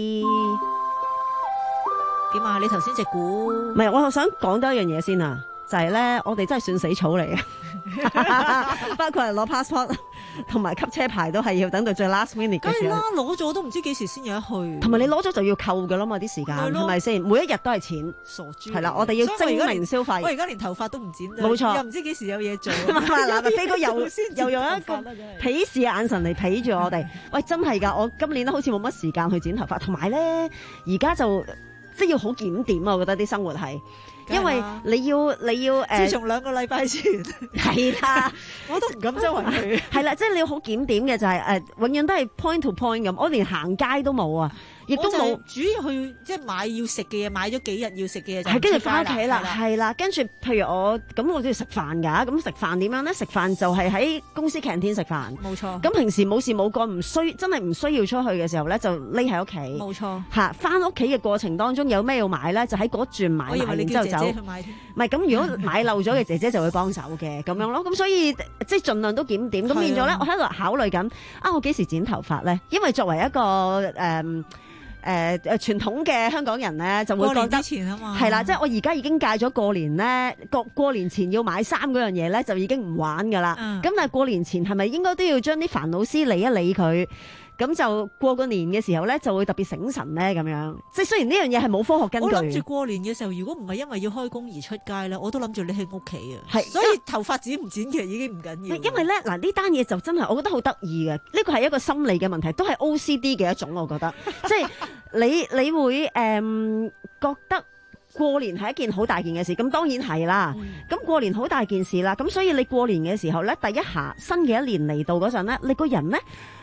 S22: 點啊？你頭先隻股
S11: 唔係，我想講多一樣嘢先啊，就係、是、咧，我哋真係算死草嚟嘅，包括係攞 passport 同埋吸車牌都係要等到最 last minute 嘅時候。
S22: 梗係啦，攞咗都唔知幾時先有得去。
S11: 同埋你攞咗就要扣噶啦嘛，啲時間係咪先？每一日都係錢，
S22: 傻豬。
S11: 係啦，我哋要精明消費。
S22: 我而家連頭髮都唔剪，
S11: 冇錯，
S22: 又唔知幾時有嘢做。
S11: 嗱，飛哥又又用一個鄙視嘅眼神嚟鄙住我哋。喂，真係㗎，我今年都好似冇乜時間去剪頭髮，同埋咧，而家就即係要好檢點啊！我覺得啲生活係。因為你要你要誒，
S22: 自從兩個禮拜前
S11: 係啦，
S22: 我都唔敢周圍去。
S11: 係啦，即係你要好檢點嘅就係、是、誒、呃，永遠都係 point to point 咁。我連行街都冇啊，亦都冇。
S22: 主要去即係買要食嘅嘢，買咗幾日要食嘅嘢就
S11: 係跟住翻屋企啦，係啦。跟住譬如我咁，我都要食飯㗎。咁食飯點樣咧？食飯就係喺公司 canteen 食飯。
S22: 冇錯。咁
S11: 平時冇事冇幹，唔需真係唔需要出去嘅時候咧，就匿喺屋企。
S22: 冇錯。嚇，
S11: 翻屋企嘅過程當中有咩要買咧？就喺嗰轉買，買完之後走。唔係咁，如果買漏咗嘅姐姐就會幫手嘅咁樣咯。咁所以即係盡量都檢點。咁變咗咧，我喺度考慮緊啊，我幾時剪頭髮咧？因為作為一個誒誒誒傳統嘅香港人咧，就會覺得過年之前啊嘛，係啦，即係我而家已經戒咗過年咧，過過年前要買衫嗰樣嘢咧，就已經唔玩㗎啦。咁、嗯、但係過年前係咪應該都要將啲煩惱絲理一理佢？咁就過個年嘅時候咧，就會特別醒神咧，咁樣。即係雖然呢樣嘢係冇科學根據。
S22: 我諗住過年嘅時候，如果唔係因為要開工而出街咧，我都諗住你喺屋企啊。
S11: 係，
S22: 所以頭髮剪唔剪其實已經唔緊要。
S11: 因為咧嗱，呢單嘢就真係我覺得好得意嘅。呢個係一個心理嘅問題，都係 O C D 嘅一種，我覺得。即係你你會誒、嗯、覺得過年係一件好大件嘅事，咁當然係啦。咁、嗯、過年好大件事啦，咁所以你過年嘅時候咧，第一下新嘅一年嚟到嗰陣咧，你個人咧。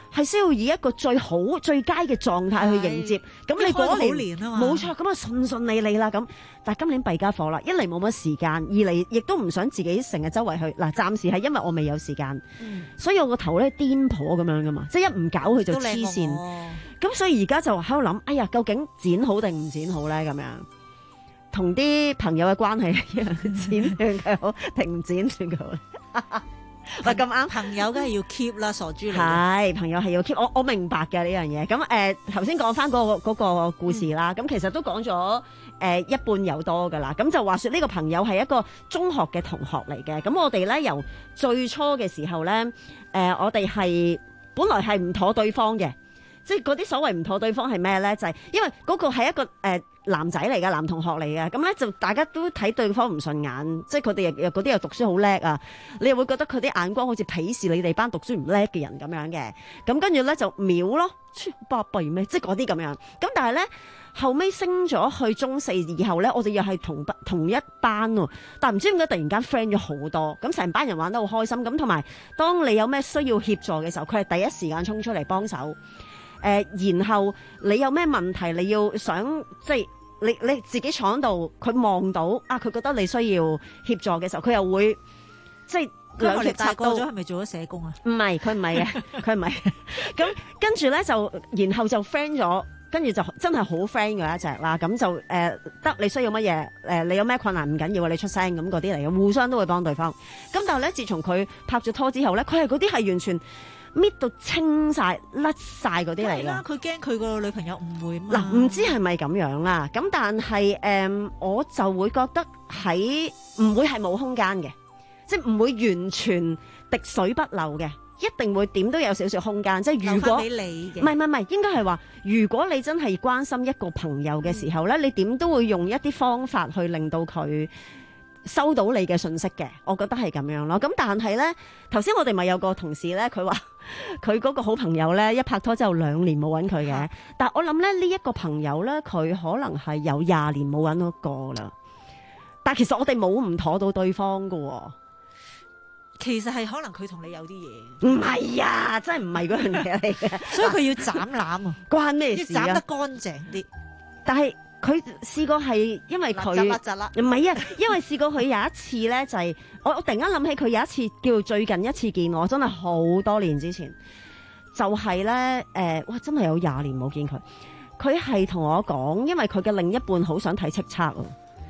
S11: 係需要以一個最好最佳嘅狀態去迎接。咁你嗰
S22: 一開
S11: 年
S22: 好年啊嘛
S11: 冇錯，咁啊順順利利啦咁。但係今年弊家伙啦，一嚟冇乜時間，二嚟亦都唔想自己成日周圍去。嗱，暫時係因為我未有時間，
S22: 嗯
S11: 所以我個頭咧癲婆咁樣噶嘛，即係一唔搞佢就黐線。咁所以而家就喺度諗，哎呀，究竟剪好定唔剪好咧？咁樣同啲朋友嘅關係一樣，剪斷佢好定唔剪斷佢好咧？喂，咁啱，
S22: 朋友梗係要 keep 啦，傻豬嚟。
S11: 係朋友係要 keep，我我明白嘅呢樣嘢。咁誒頭先講翻嗰個嗰個故事啦，咁、嗯、其實都講咗誒一半有多噶啦。咁就話說呢個朋友係一個中學嘅同學嚟嘅。咁我哋咧由最初嘅時候咧，誒、呃、我哋係本來係唔妥對方嘅。即係嗰啲所謂唔妥對方係咩咧？就係、是、因為嗰個係一個誒、呃、男仔嚟嘅，男同學嚟嘅，咁咧就大家都睇對方唔順眼，即係佢哋又嗰啲又讀書好叻啊，你又會覺得佢啲眼光好似鄙視你哋班讀書唔叻嘅人咁樣嘅，咁跟住咧就秒咯，巴閉咩？即係嗰啲咁樣。咁但係咧後尾升咗去中四以後咧，我哋又係同同一班喎，但係唔知點解突然間 friend 咗好多，咁成班人玩得好開心，咁同埋當你有咩需要協助嘅時候，佢係第一時間衝出嚟幫手。誒、呃，然後你有咩問題，你要想即係你你自己坐喺度，佢望到啊，佢覺得你需要協助嘅時候，佢又會即係兩肋插刀。
S22: 過咗係咪做咗社工啊？
S11: 唔係，佢唔係嘅，佢唔係。咁跟住咧就，然後就 friend 咗，跟住就真係好 friend 嘅一隻啦。咁就誒得、呃、你需要乜嘢？誒、呃、你有咩困難唔緊要啊，你出聲咁嗰啲嚟嘅，互相都會幫對方。咁但係咧，自從佢拍咗拖之後咧，佢係嗰啲係完全。搣到清晒、甩晒嗰啲嚟㗎。
S22: 佢驚佢個女朋友誤會嘛。
S11: 嗱，唔知係咪咁樣啦？咁但係誒、嗯，我就會覺得喺唔會係冇空間嘅，即係唔會完全滴水不漏嘅，一定會點都有少少空間。即係如果
S22: 留返俾你嘅，
S11: 唔係唔係唔係，應該係話，如果你真係關心一個朋友嘅時候咧，嗯、你點都會用一啲方法去令到佢收到你嘅訊息嘅，我覺得係咁樣咯。咁但係咧，頭先我哋咪有個同事咧，佢話佢嗰個好朋友咧，一拍拖之後兩年冇揾佢嘅。啊、但係我諗咧，呢、這、一個朋友咧，佢可能係有廿年冇揾到個啦。但係其實我哋冇唔妥到對方噶。
S22: 其實係可能佢同你有啲嘢。
S11: 唔係啊，真係唔係嗰樣嘢嚟嘅。
S22: 所以佢要斬纜啊，
S11: 關咩事啊？
S22: 要斬得乾淨啲。
S11: 但係。佢試過係因為佢唔係啊，因為試過佢有一次咧，就係、是、我我突然間諗起佢有一次叫做最近一次見我，真係好多年之前，就係咧誒，哇！真係有廿年冇見佢。佢係同我講，因為佢嘅另一半好想睇叱咤啊，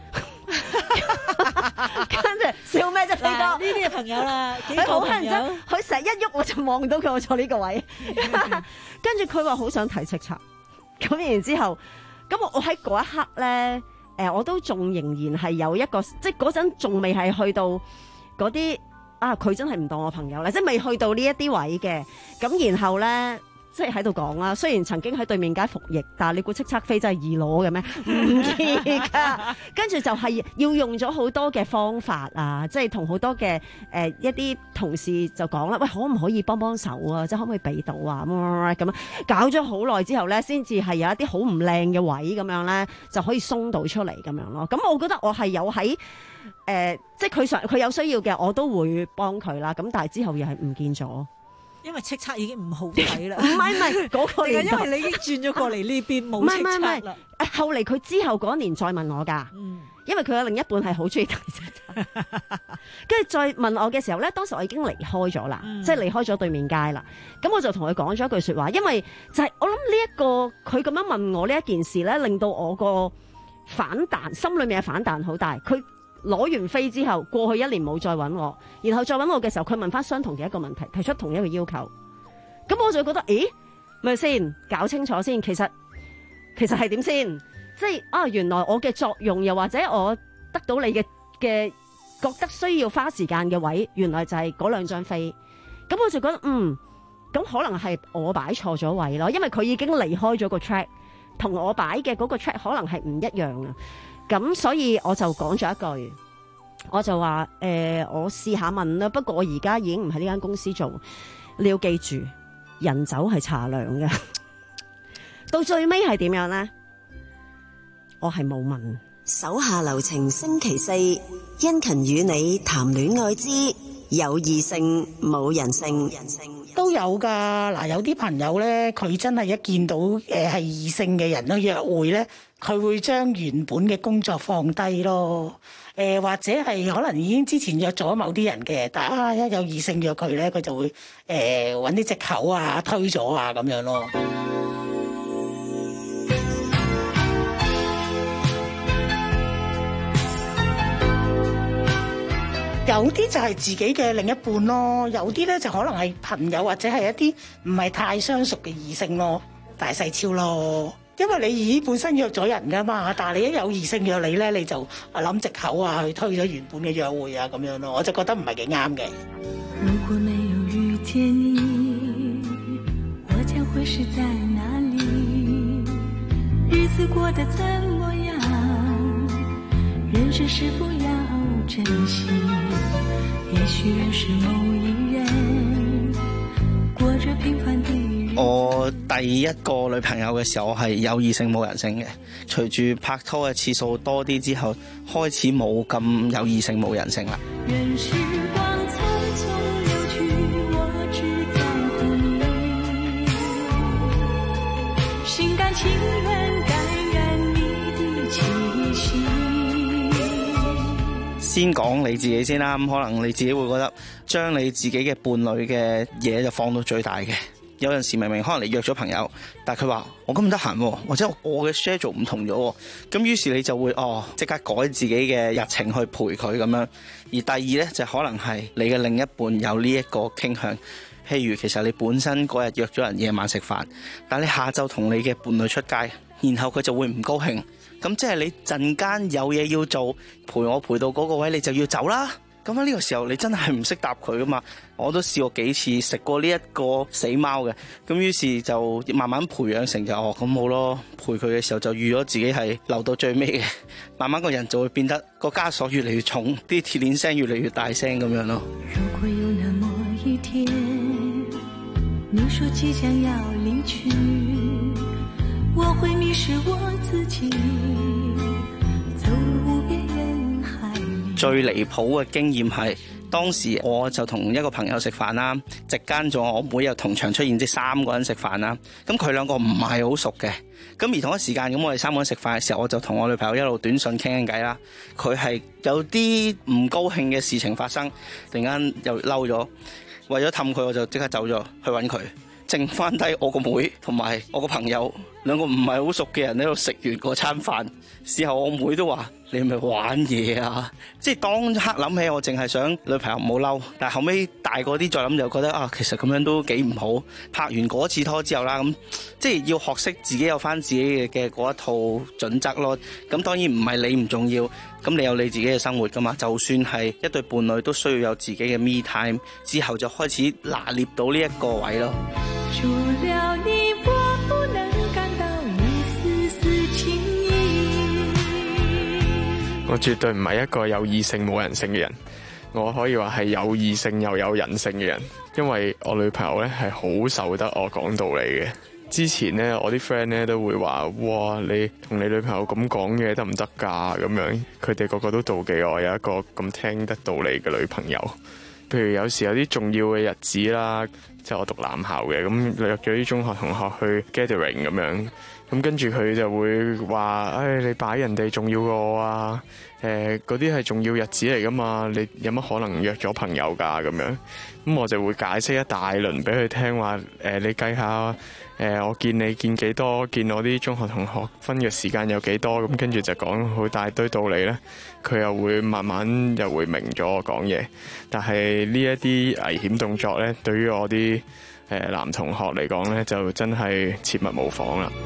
S11: 跟住笑咩啫？飛哥呢
S22: 啲係朋友啦，
S11: 佢好乞人憎，佢成日一喐我就望到佢，我坐呢個位，跟住佢話好想睇叱咤，咁然之後。咁我我喺嗰一刻咧，誒、呃、我都仲仍然係有一個，即係嗰陣仲未係去到嗰啲啊，佢真係唔當我朋友啦，即係未去到呢一啲位嘅。咁然後咧，即係喺度講啦。雖然曾經喺對面街服役，但係你估叱咤飛真係易攞嘅咩？唔易噶。跟住就係要用咗好多嘅方法啊，即係同好多嘅誒、呃、一啲同事就講啦，喂，可唔可以幫幫手啊？即係可唔可以俾到啊？咁樣搞咗好耐之後咧，先至係有一啲好唔靚嘅位咁樣咧，就可以鬆到出嚟咁樣咯。咁我覺得我係有喺誒、呃，即係佢想佢有需要嘅，我都會幫佢啦。咁但係之後又係唔見咗。
S22: 因為叱咤已經唔好睇啦，
S11: 唔係唔係嗰個年代，
S22: 因為你已經轉咗過嚟呢邊冇叱咤啦。
S11: 後嚟佢之後嗰年再問我㗎，嗯、因為佢嘅另一半係好中意睇叱咤，跟住再問我嘅時候咧，當時我已經離開咗啦，嗯、即係離開咗對面街啦。咁我就同佢講咗一句説話，因為就係我諗呢一個佢咁樣問我呢一件事咧，令到我個反彈心裏面嘅反彈好大。佢攞完飛之後，過去一年冇再揾我，然後再揾我嘅時候，佢問翻相同嘅一個問題，提出同一個要求，咁我就覺得，咦，咪先搞清楚先，其實其實係點先？即係啊，原來我嘅作用，又或者我得到你嘅嘅覺得需要花時間嘅位，原來就係嗰兩張飛，咁我就覺得，嗯，咁可能係我擺錯咗位咯，因為佢已經離開咗個 track，同我擺嘅嗰個 track 可能係唔一樣啊。咁所以我就講咗一句，我就話誒、呃，我試下問啦。不過我而家已經唔喺呢間公司做，你要記住，人走係茶涼嘅。到最尾係點樣呢？我係冇問。
S3: 手下留情，星期四，殷勤與你談戀愛之有異性冇人性。
S10: 都有噶，嗱有啲朋友咧，佢真係一見到誒係異性嘅人咧約會咧，佢會將原本嘅工作放低咯。誒、呃、或者係可能已經之前約咗某啲人嘅，但係啊一有異性約佢咧，佢就會誒揾啲藉口啊推咗啊咁樣咯。有啲就係自己嘅另一半咯，有啲咧就可能係朋友或者係一啲唔係太相熟嘅異性咯，大細超咯。因為你已經本身約咗人噶嘛，但係你一有異性約你咧，你就諗藉口啊去推咗原本嘅約會啊咁樣咯，我就覺得唔係幾啱嘅。
S24: 如果沒有遇見你，我將會是在哪裡？日子過得怎麼樣？人生是否要珍惜？也許認識某一人，過着平凡的日子。
S19: 我第一個女朋友嘅時候，我係有異性冇人性嘅。隨住拍拖嘅次數多啲之後，開始冇咁有異性冇人性啦。
S24: 任時光匆匆流去，我只在乎你，心甘情願感染你的氣息。
S19: 先講你自己先啦，咁可能你自己會覺得將你自己嘅伴侶嘅嘢就放到最大嘅。有陣時明明可能你約咗朋友，但係佢話我咁唔得閒，或者我嘅 schedule 唔同咗，咁於是你就會哦即刻改自己嘅日程去陪佢咁樣。而第二呢，就可能係你嘅另一半有呢一個傾向，譬如其實你本身嗰日約咗人夜晚食飯，但你下晝同你嘅伴侶出街，然後佢就會唔高興，咁即係你陣間有嘢要做，陪我陪到嗰個位你就要走啦。咁喺呢個時候你真係唔識答佢噶嘛？我都試過幾次食過呢一個死貓嘅，咁於是就慢慢培養成就哦咁好咯。陪佢嘅時候就預咗自己係留到最尾嘅，慢慢個人就會變得個枷鎖越嚟越重，啲鐵鏈聲越嚟越大聲咁樣咯。
S24: 如果有那麼一天，你說即將要離去，我會迷失我自己，走入無邊人海裡。
S19: 最離譜嘅經驗係當時我就同一個朋友食飯啦，席間咗我妹又同場出現，即三個人食飯啦。咁佢兩個唔係好熟嘅，咁而同一時間咁我哋三個人食飯嘅時候，我就同我女朋友一路短信傾緊偈啦。佢係有啲唔高興嘅事情發生，突然間又嬲咗，為咗氹佢我就即刻走咗去揾佢，剩翻低我個妹同埋我個朋友兩個唔係好熟嘅人喺度食完嗰餐飯。事後我妹都話：你係咪玩嘢啊？即係當刻諗起我淨係想女朋友唔好嬲，但係後尾大個啲再諗就覺得啊，其實咁樣都幾唔好。拍完嗰次拖之後啦，咁即係要學識自己有翻自己嘅嗰一套準則咯。咁當然唔係你唔重要，咁你有你自己嘅生活噶嘛。就算係一對伴侶都需要有自己嘅 me time， 之後就開始拿捏到呢一個位咯。
S24: 除了你我不能感到一絲絲情意。
S20: 我絕對唔係一個有異性冇人性嘅人，我可以話係有異性又有人性嘅人，因為我女朋友咧係好受得我講道理嘅。之前咧我啲 friend 咧都會話：哇，你同你女朋友咁講嘢得唔得㗎？咁樣佢哋個個都妒忌我有一個咁聽得道理嘅女朋友。譬如有時有啲重要嘅日子啦，即係我讀男校嘅，咁約咗啲中學同學去 gathering 咁樣。咁跟住佢就會話：唉、哎，你擺人哋重要過我啊！誒，嗰啲係重要日子嚟噶嘛，你有乜可能約咗朋友㗎咁樣？咁我就會解釋一大輪俾佢聽，話誒、呃，你計下誒、呃，我見你見幾多，見我啲中學同學分嘅時間有幾多，咁跟住就講好大堆道理咧，佢又會慢慢又會明咗我講嘢。但係呢一啲危險動作咧，對於我啲誒男同學嚟講咧，就真係切勿模仿啦。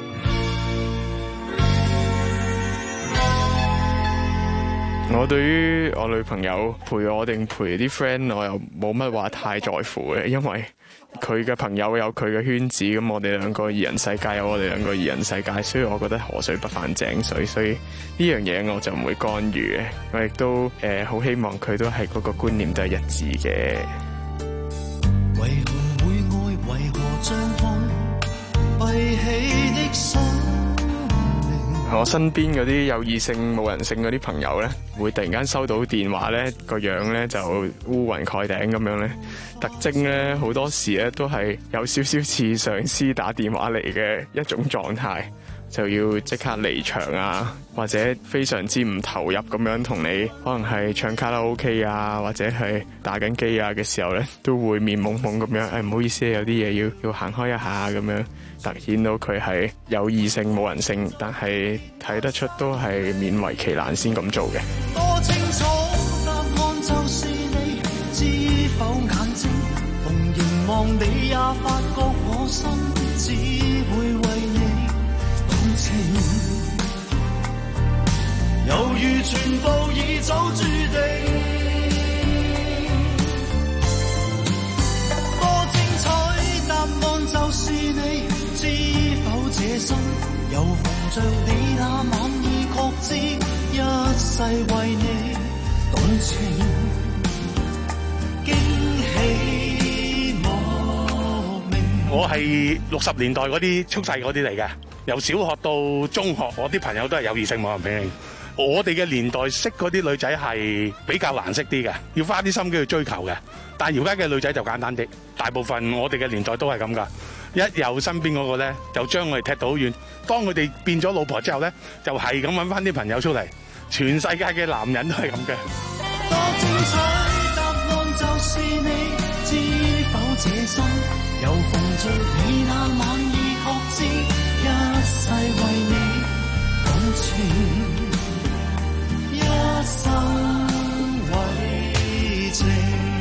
S20: 我對於我女朋友陪我定陪啲 friend， 我又冇乜話太在乎嘅，因為佢嘅朋友有佢嘅圈子，咁我哋兩個二人世界有我哋兩個二人世界，所以我覺得河水不犯井水，所以呢樣嘢我就唔會干預嘅。我亦都誒好、呃、希望佢都係嗰個觀念都係一致嘅。
S2: 為何會愛？為何張開閉起的心靈？
S20: 我身邊嗰啲有異性冇人性嗰啲朋友咧，會突然間收到電話咧，個樣咧就烏雲蓋頂咁樣咧，特徵咧好多時咧都係有少少似上司打電話嚟嘅一種狀態，就要即刻離場啊，或者非常之唔投入咁樣同你，可能係唱卡拉 OK 啊，或者係打緊機啊嘅時候咧，都會面懵懵咁樣，誒唔好意思，有啲嘢要要行開一下咁樣。突顯到佢係有異性冇人性，但係睇得出都係勉為其難先咁做嘅。
S2: 多清楚答案就是你，知否眼睛逢凝望你也發覺我心只會為你動情，猶如全部已早注定。多精彩答案就是你，知否這生又逢着你那晚已確知，一世為你動情，驚喜莫名。
S1: 我係六十年代嗰啲出世嗰啲嚟嘅，由小學到中學，我啲朋友都係有異性冇人俾你。我哋嘅年代識嗰啲女仔係比較難識啲嘅，要花啲心機去追求嘅。但係而家嘅女仔就簡單啲，大部分我哋嘅年代都係咁噶。一有身邊嗰個咧，就將我哋踢到好遠。當佢哋變咗老婆之後咧，就係咁揾翻啲朋友出嚟。全世界嘅男人都係咁嘅。
S2: 多精彩答案就是你，知否這生又逢着你那晚已確知，一世為你動情，一生為情。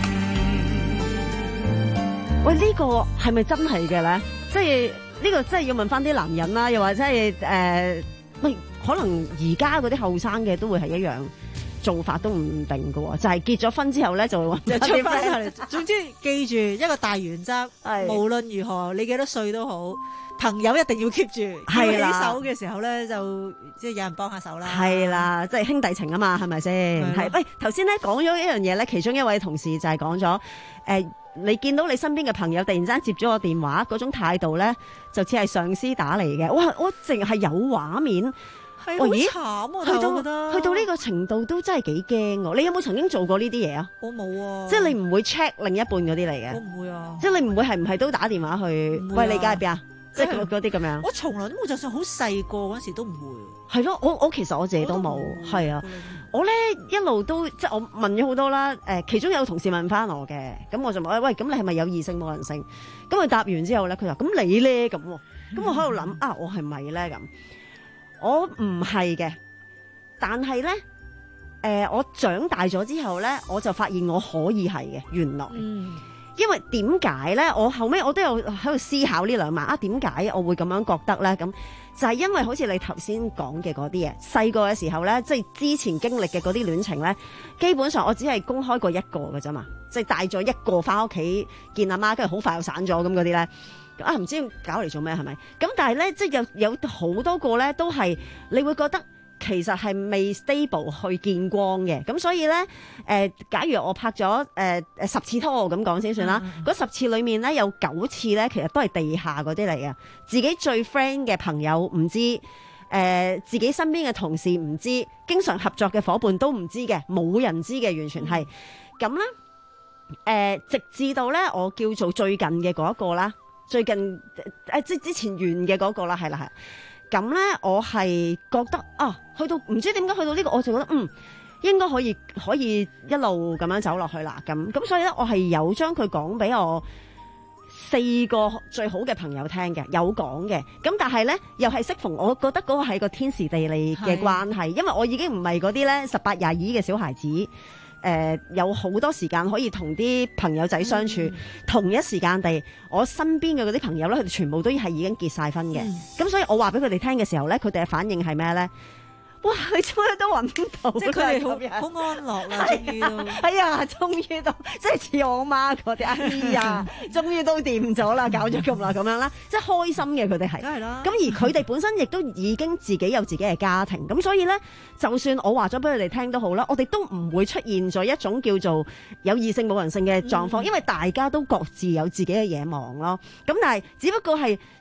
S11: 喂，呢、這個係咪真係嘅咧？即係呢、這個真係要問翻啲男人啦，又或者係誒，喂、呃，可能而家嗰啲後生嘅都會係一樣做法都唔定㗎喎，就係、是、結咗婚之後咧就會揾
S22: 出翻嚟。總之記住一個大原則，無論如何你幾多歲都好，朋友一定要 keep 住。係啦，起手嘅時候咧就即係有人幫下手啦。係啦，即係兄弟情啊嘛，係咪先？係。喂，頭先咧講咗一樣嘢咧，其中一位同事就係講咗誒。呃你見到你身邊嘅朋友突然之間接咗個電話，嗰種態度咧，就似係上司打嚟嘅。哇！我淨係有畫面， 係好慘啊！
S11: 去到
S22: 我覺得
S11: 去到呢個程度都真係幾驚喎。你有冇曾經做過呢啲嘢啊？
S22: 我冇啊！
S11: 即係你唔會 check 另一半嗰啲嚟嘅。
S22: 我唔會啊！即
S11: 係你唔會係唔係都打電話去？
S22: 啊、
S11: 喂，你而家喺邊啊？即係嗰啲咁樣。
S22: 我從來都冇，就算好細個嗰時都唔會。
S11: 係咯，我我其實我自己都冇，係啊。我咧一路都即係我問咗好多啦，誒，其中有個同事問翻我嘅，咁我就問喂，咁你係咪有異性冇人性？咁佢答完之後咧，佢話咁你咧咁，咁我喺度諗啊，我係咪咧咁？我唔係嘅，但係咧，誒、呃，我長大咗之後咧，我就發現我可以係嘅，原來，嗯、因為點解咧？我後尾我都有喺度思考呢兩晚啊，點解我會咁樣覺得咧？咁。就係因為好似你頭先講嘅嗰啲嘢，細個嘅時候咧，即係之前經歷嘅嗰啲戀情咧，基本上我只係公開過一個嘅啫嘛，即係帶咗一個翻屋企見阿媽，跟住好快又散咗咁嗰啲咧，啊唔知搞嚟做咩係咪？咁但係咧，即係有有好多個咧，都係你會覺得。其實係未 stable 去見光嘅，咁所以咧，誒、呃，假如我拍咗誒誒十次拖咁講先算啦，嗰、嗯、十次裏面咧有九次咧，其實都係地下嗰啲嚟嘅，自己最 friend 嘅朋友唔知，誒、呃，自己身邊嘅同事唔知，經常合作嘅伙伴都唔知嘅，冇人知嘅，完全係咁咧。誒、呃，直至到咧，我叫做最近嘅嗰一個啦，最近誒即係之前完嘅嗰個啦，係啦係。咁咧，我係覺得啊，去到唔知點解去到呢個，我就覺得嗯，應該可以可以一路咁樣走落去啦。咁咁所以咧，我係有將佢講俾我四個最好嘅朋友聽嘅，有講嘅。咁但係咧，又係適逢，我覺得嗰個係個天時地利嘅關係，因為我已經唔係嗰啲咧十八廿二嘅小孩子。誒、呃、有好多時間可以同啲朋友仔相處，嗯、同一時間地，我身邊嘅嗰啲朋友咧，佢哋全部都係已經結晒婚嘅。咁、嗯、所以我話俾佢哋聽嘅時候咧，佢哋嘅反應係咩咧？哇！佢終於都揾到，
S22: 即係佢哋好好安樂啦，終於都。
S11: 哎呀，終於都即係似我媽嗰啲，哎呀，終於都掂咗啦，搞咗咁耐咁樣啦，即係開心嘅佢哋係。梗係啦。咁而佢哋本身亦都已經自己有自己嘅家庭，咁所以咧，就算我話咗俾佢哋聽都好啦，我哋都唔會出現咗一種叫做有異性冇人性嘅狀況，嗯、因為大家都各自有自己嘅嘢忙咯。咁但係只不過係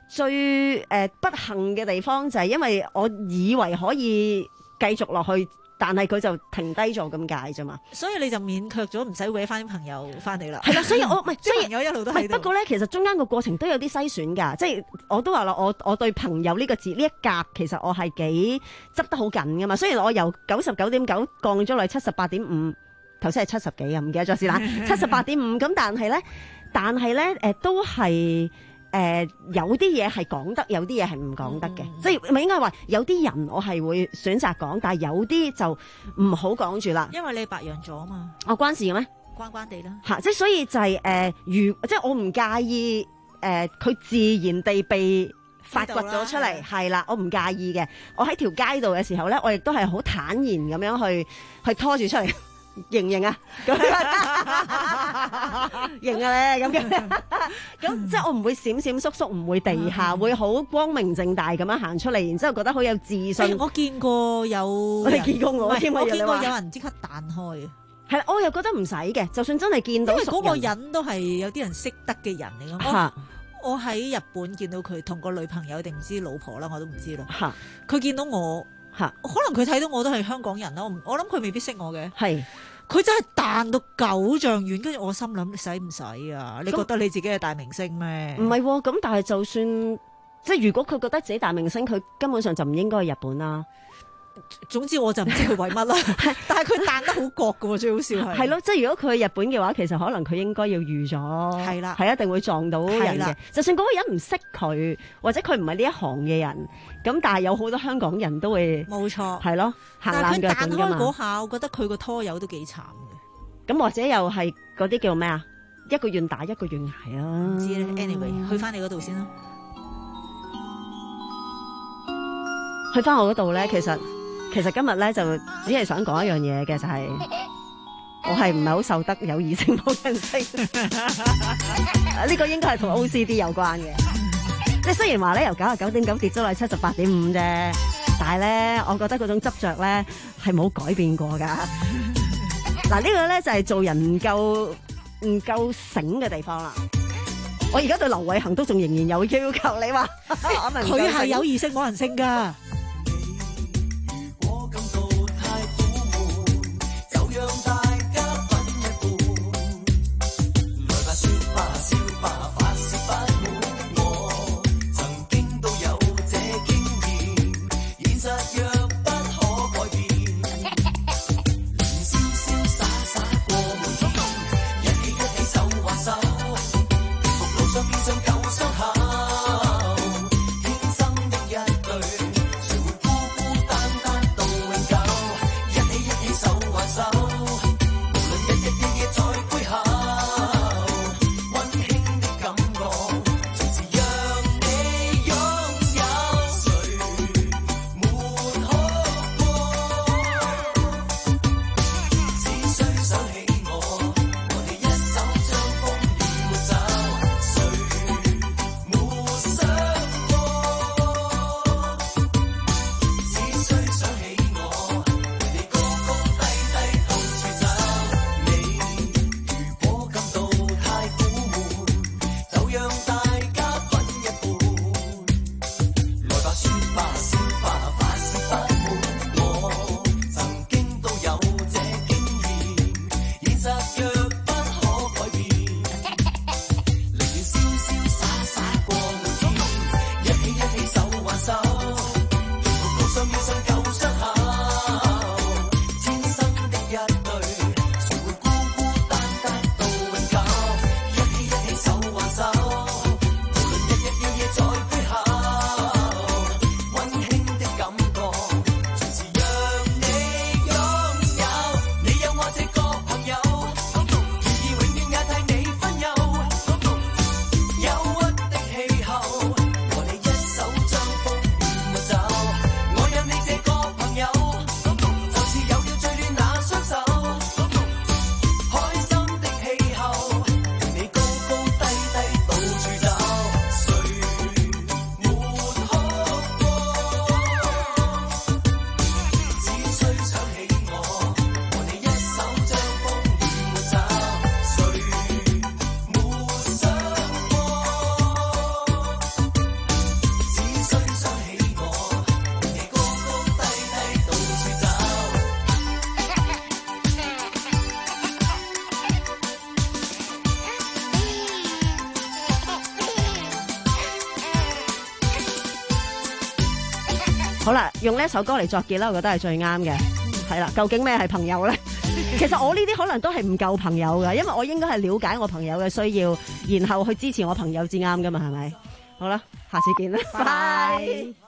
S11: 最誒、呃、不幸嘅地方就係因為我以為可以繼續落去，但係佢就停低咗咁解啫嘛。
S22: 所以你就勉強咗唔使搲翻啲朋友翻嚟啦。
S11: 係啦，所以我唔係，所以
S22: 朋友一路都喺度。
S11: 不過咧，其實中間個過程都有啲篩選㗎，即係我都話啦，我我對朋友呢個字呢一格其實我係幾執得好緊㗎嘛。雖然我由九十九點九降咗落去七十八點五，頭先係七十幾啊，唔記得咗先啦，七十八點五咁，但係咧，但係咧誒都係。誒、呃、有啲嘢係講得，有啲嘢係唔講得嘅，嗯、即係咪應該話有啲人我係會選擇講，但係有啲就唔好講住啦。
S22: 因為你白羊座啊嘛，
S11: 我關事嘅咩？
S22: 關關地啦。
S11: 嚇，即係所以就係、是、誒、呃，如即係我唔介意誒，佢、呃、自然地被發掘咗出嚟，係啦，我唔介意嘅。我喺條街度嘅時候咧，我亦都係好坦然咁樣去去拖住出嚟。型唔型啊？型啊咧咁嘅，咁即係我唔會閃閃縮縮，唔會地下，會好光明正大咁樣行出嚟，然之後覺得好有自信。
S22: 我見過有，
S11: 你見過我？
S22: 我見過有人即刻彈開啊！
S11: 係啦，我又覺得唔使嘅，就算真係見到，
S22: 因為嗰個人都係有啲人識得嘅人嚟咯。我喺日本見到佢同個女朋友定唔知老婆啦，我都唔知啦。佢見到我。可能佢睇到我都係香港人啦，我我諗佢未必識我嘅。係，佢真係彈到九丈遠，跟住我心諗你使唔使啊？你覺得你自己係大明星咩？
S11: 唔係喎，咁但係就算即係如果佢覺得自己大明星，佢根本上就唔應該去日本啦。
S22: 總之我就唔知佢為乜啦，但係佢彈得好覺嘅喎，最好笑係。
S11: 係咯，即係如果佢去日本嘅話，其實可能佢應該要預咗，係啦，係一定會撞到人嘅。就算嗰個人唔識佢，或者佢唔係呢一行嘅人，咁但係有好多香港人都會冇錯，係咯，行爛腳本㗎嘛。但係佢彈開嗰下，我覺得佢個拖友都幾慘嘅。咁或者又係嗰啲叫咩啊？一個願打一個願挨啊！
S22: 唔知咧 ，anyway， 去翻你嗰度先啦。
S11: 去翻我嗰度咧，其實。其實今日咧就只係想講一樣嘢嘅，就係、是、我係唔係好受得有異性冇人性。呢個應該係同 O C D 有關嘅。即係雖然話咧由九十九點九跌咗落去七十八點五啫，但係咧我覺得嗰種執着咧係冇改變過噶。嗱、這個、呢個咧就係、是、做人唔夠唔夠醒嘅地方啦。我而家對劉偉恒都仲仍然有要求，你話
S22: 佢係有異性冇人性噶。
S24: 讓大家分一半，來吧說吧笑吧發泄不滿，我曾經都有這經驗，現實若不可改變，連瀟瀟灑灑過每天，一起一起手挽手，幸福路上變上舊傷口，天生的一對。
S11: 好啦，用呢一首歌嚟作結啦，我覺得係最啱嘅。係啦，究竟咩係朋友咧？其實我呢啲可能都係唔夠朋友噶，因為我應該係了解我朋友嘅需要，然後去支持我朋友至啱噶嘛，係咪？好啦，下次見啦，拜拜。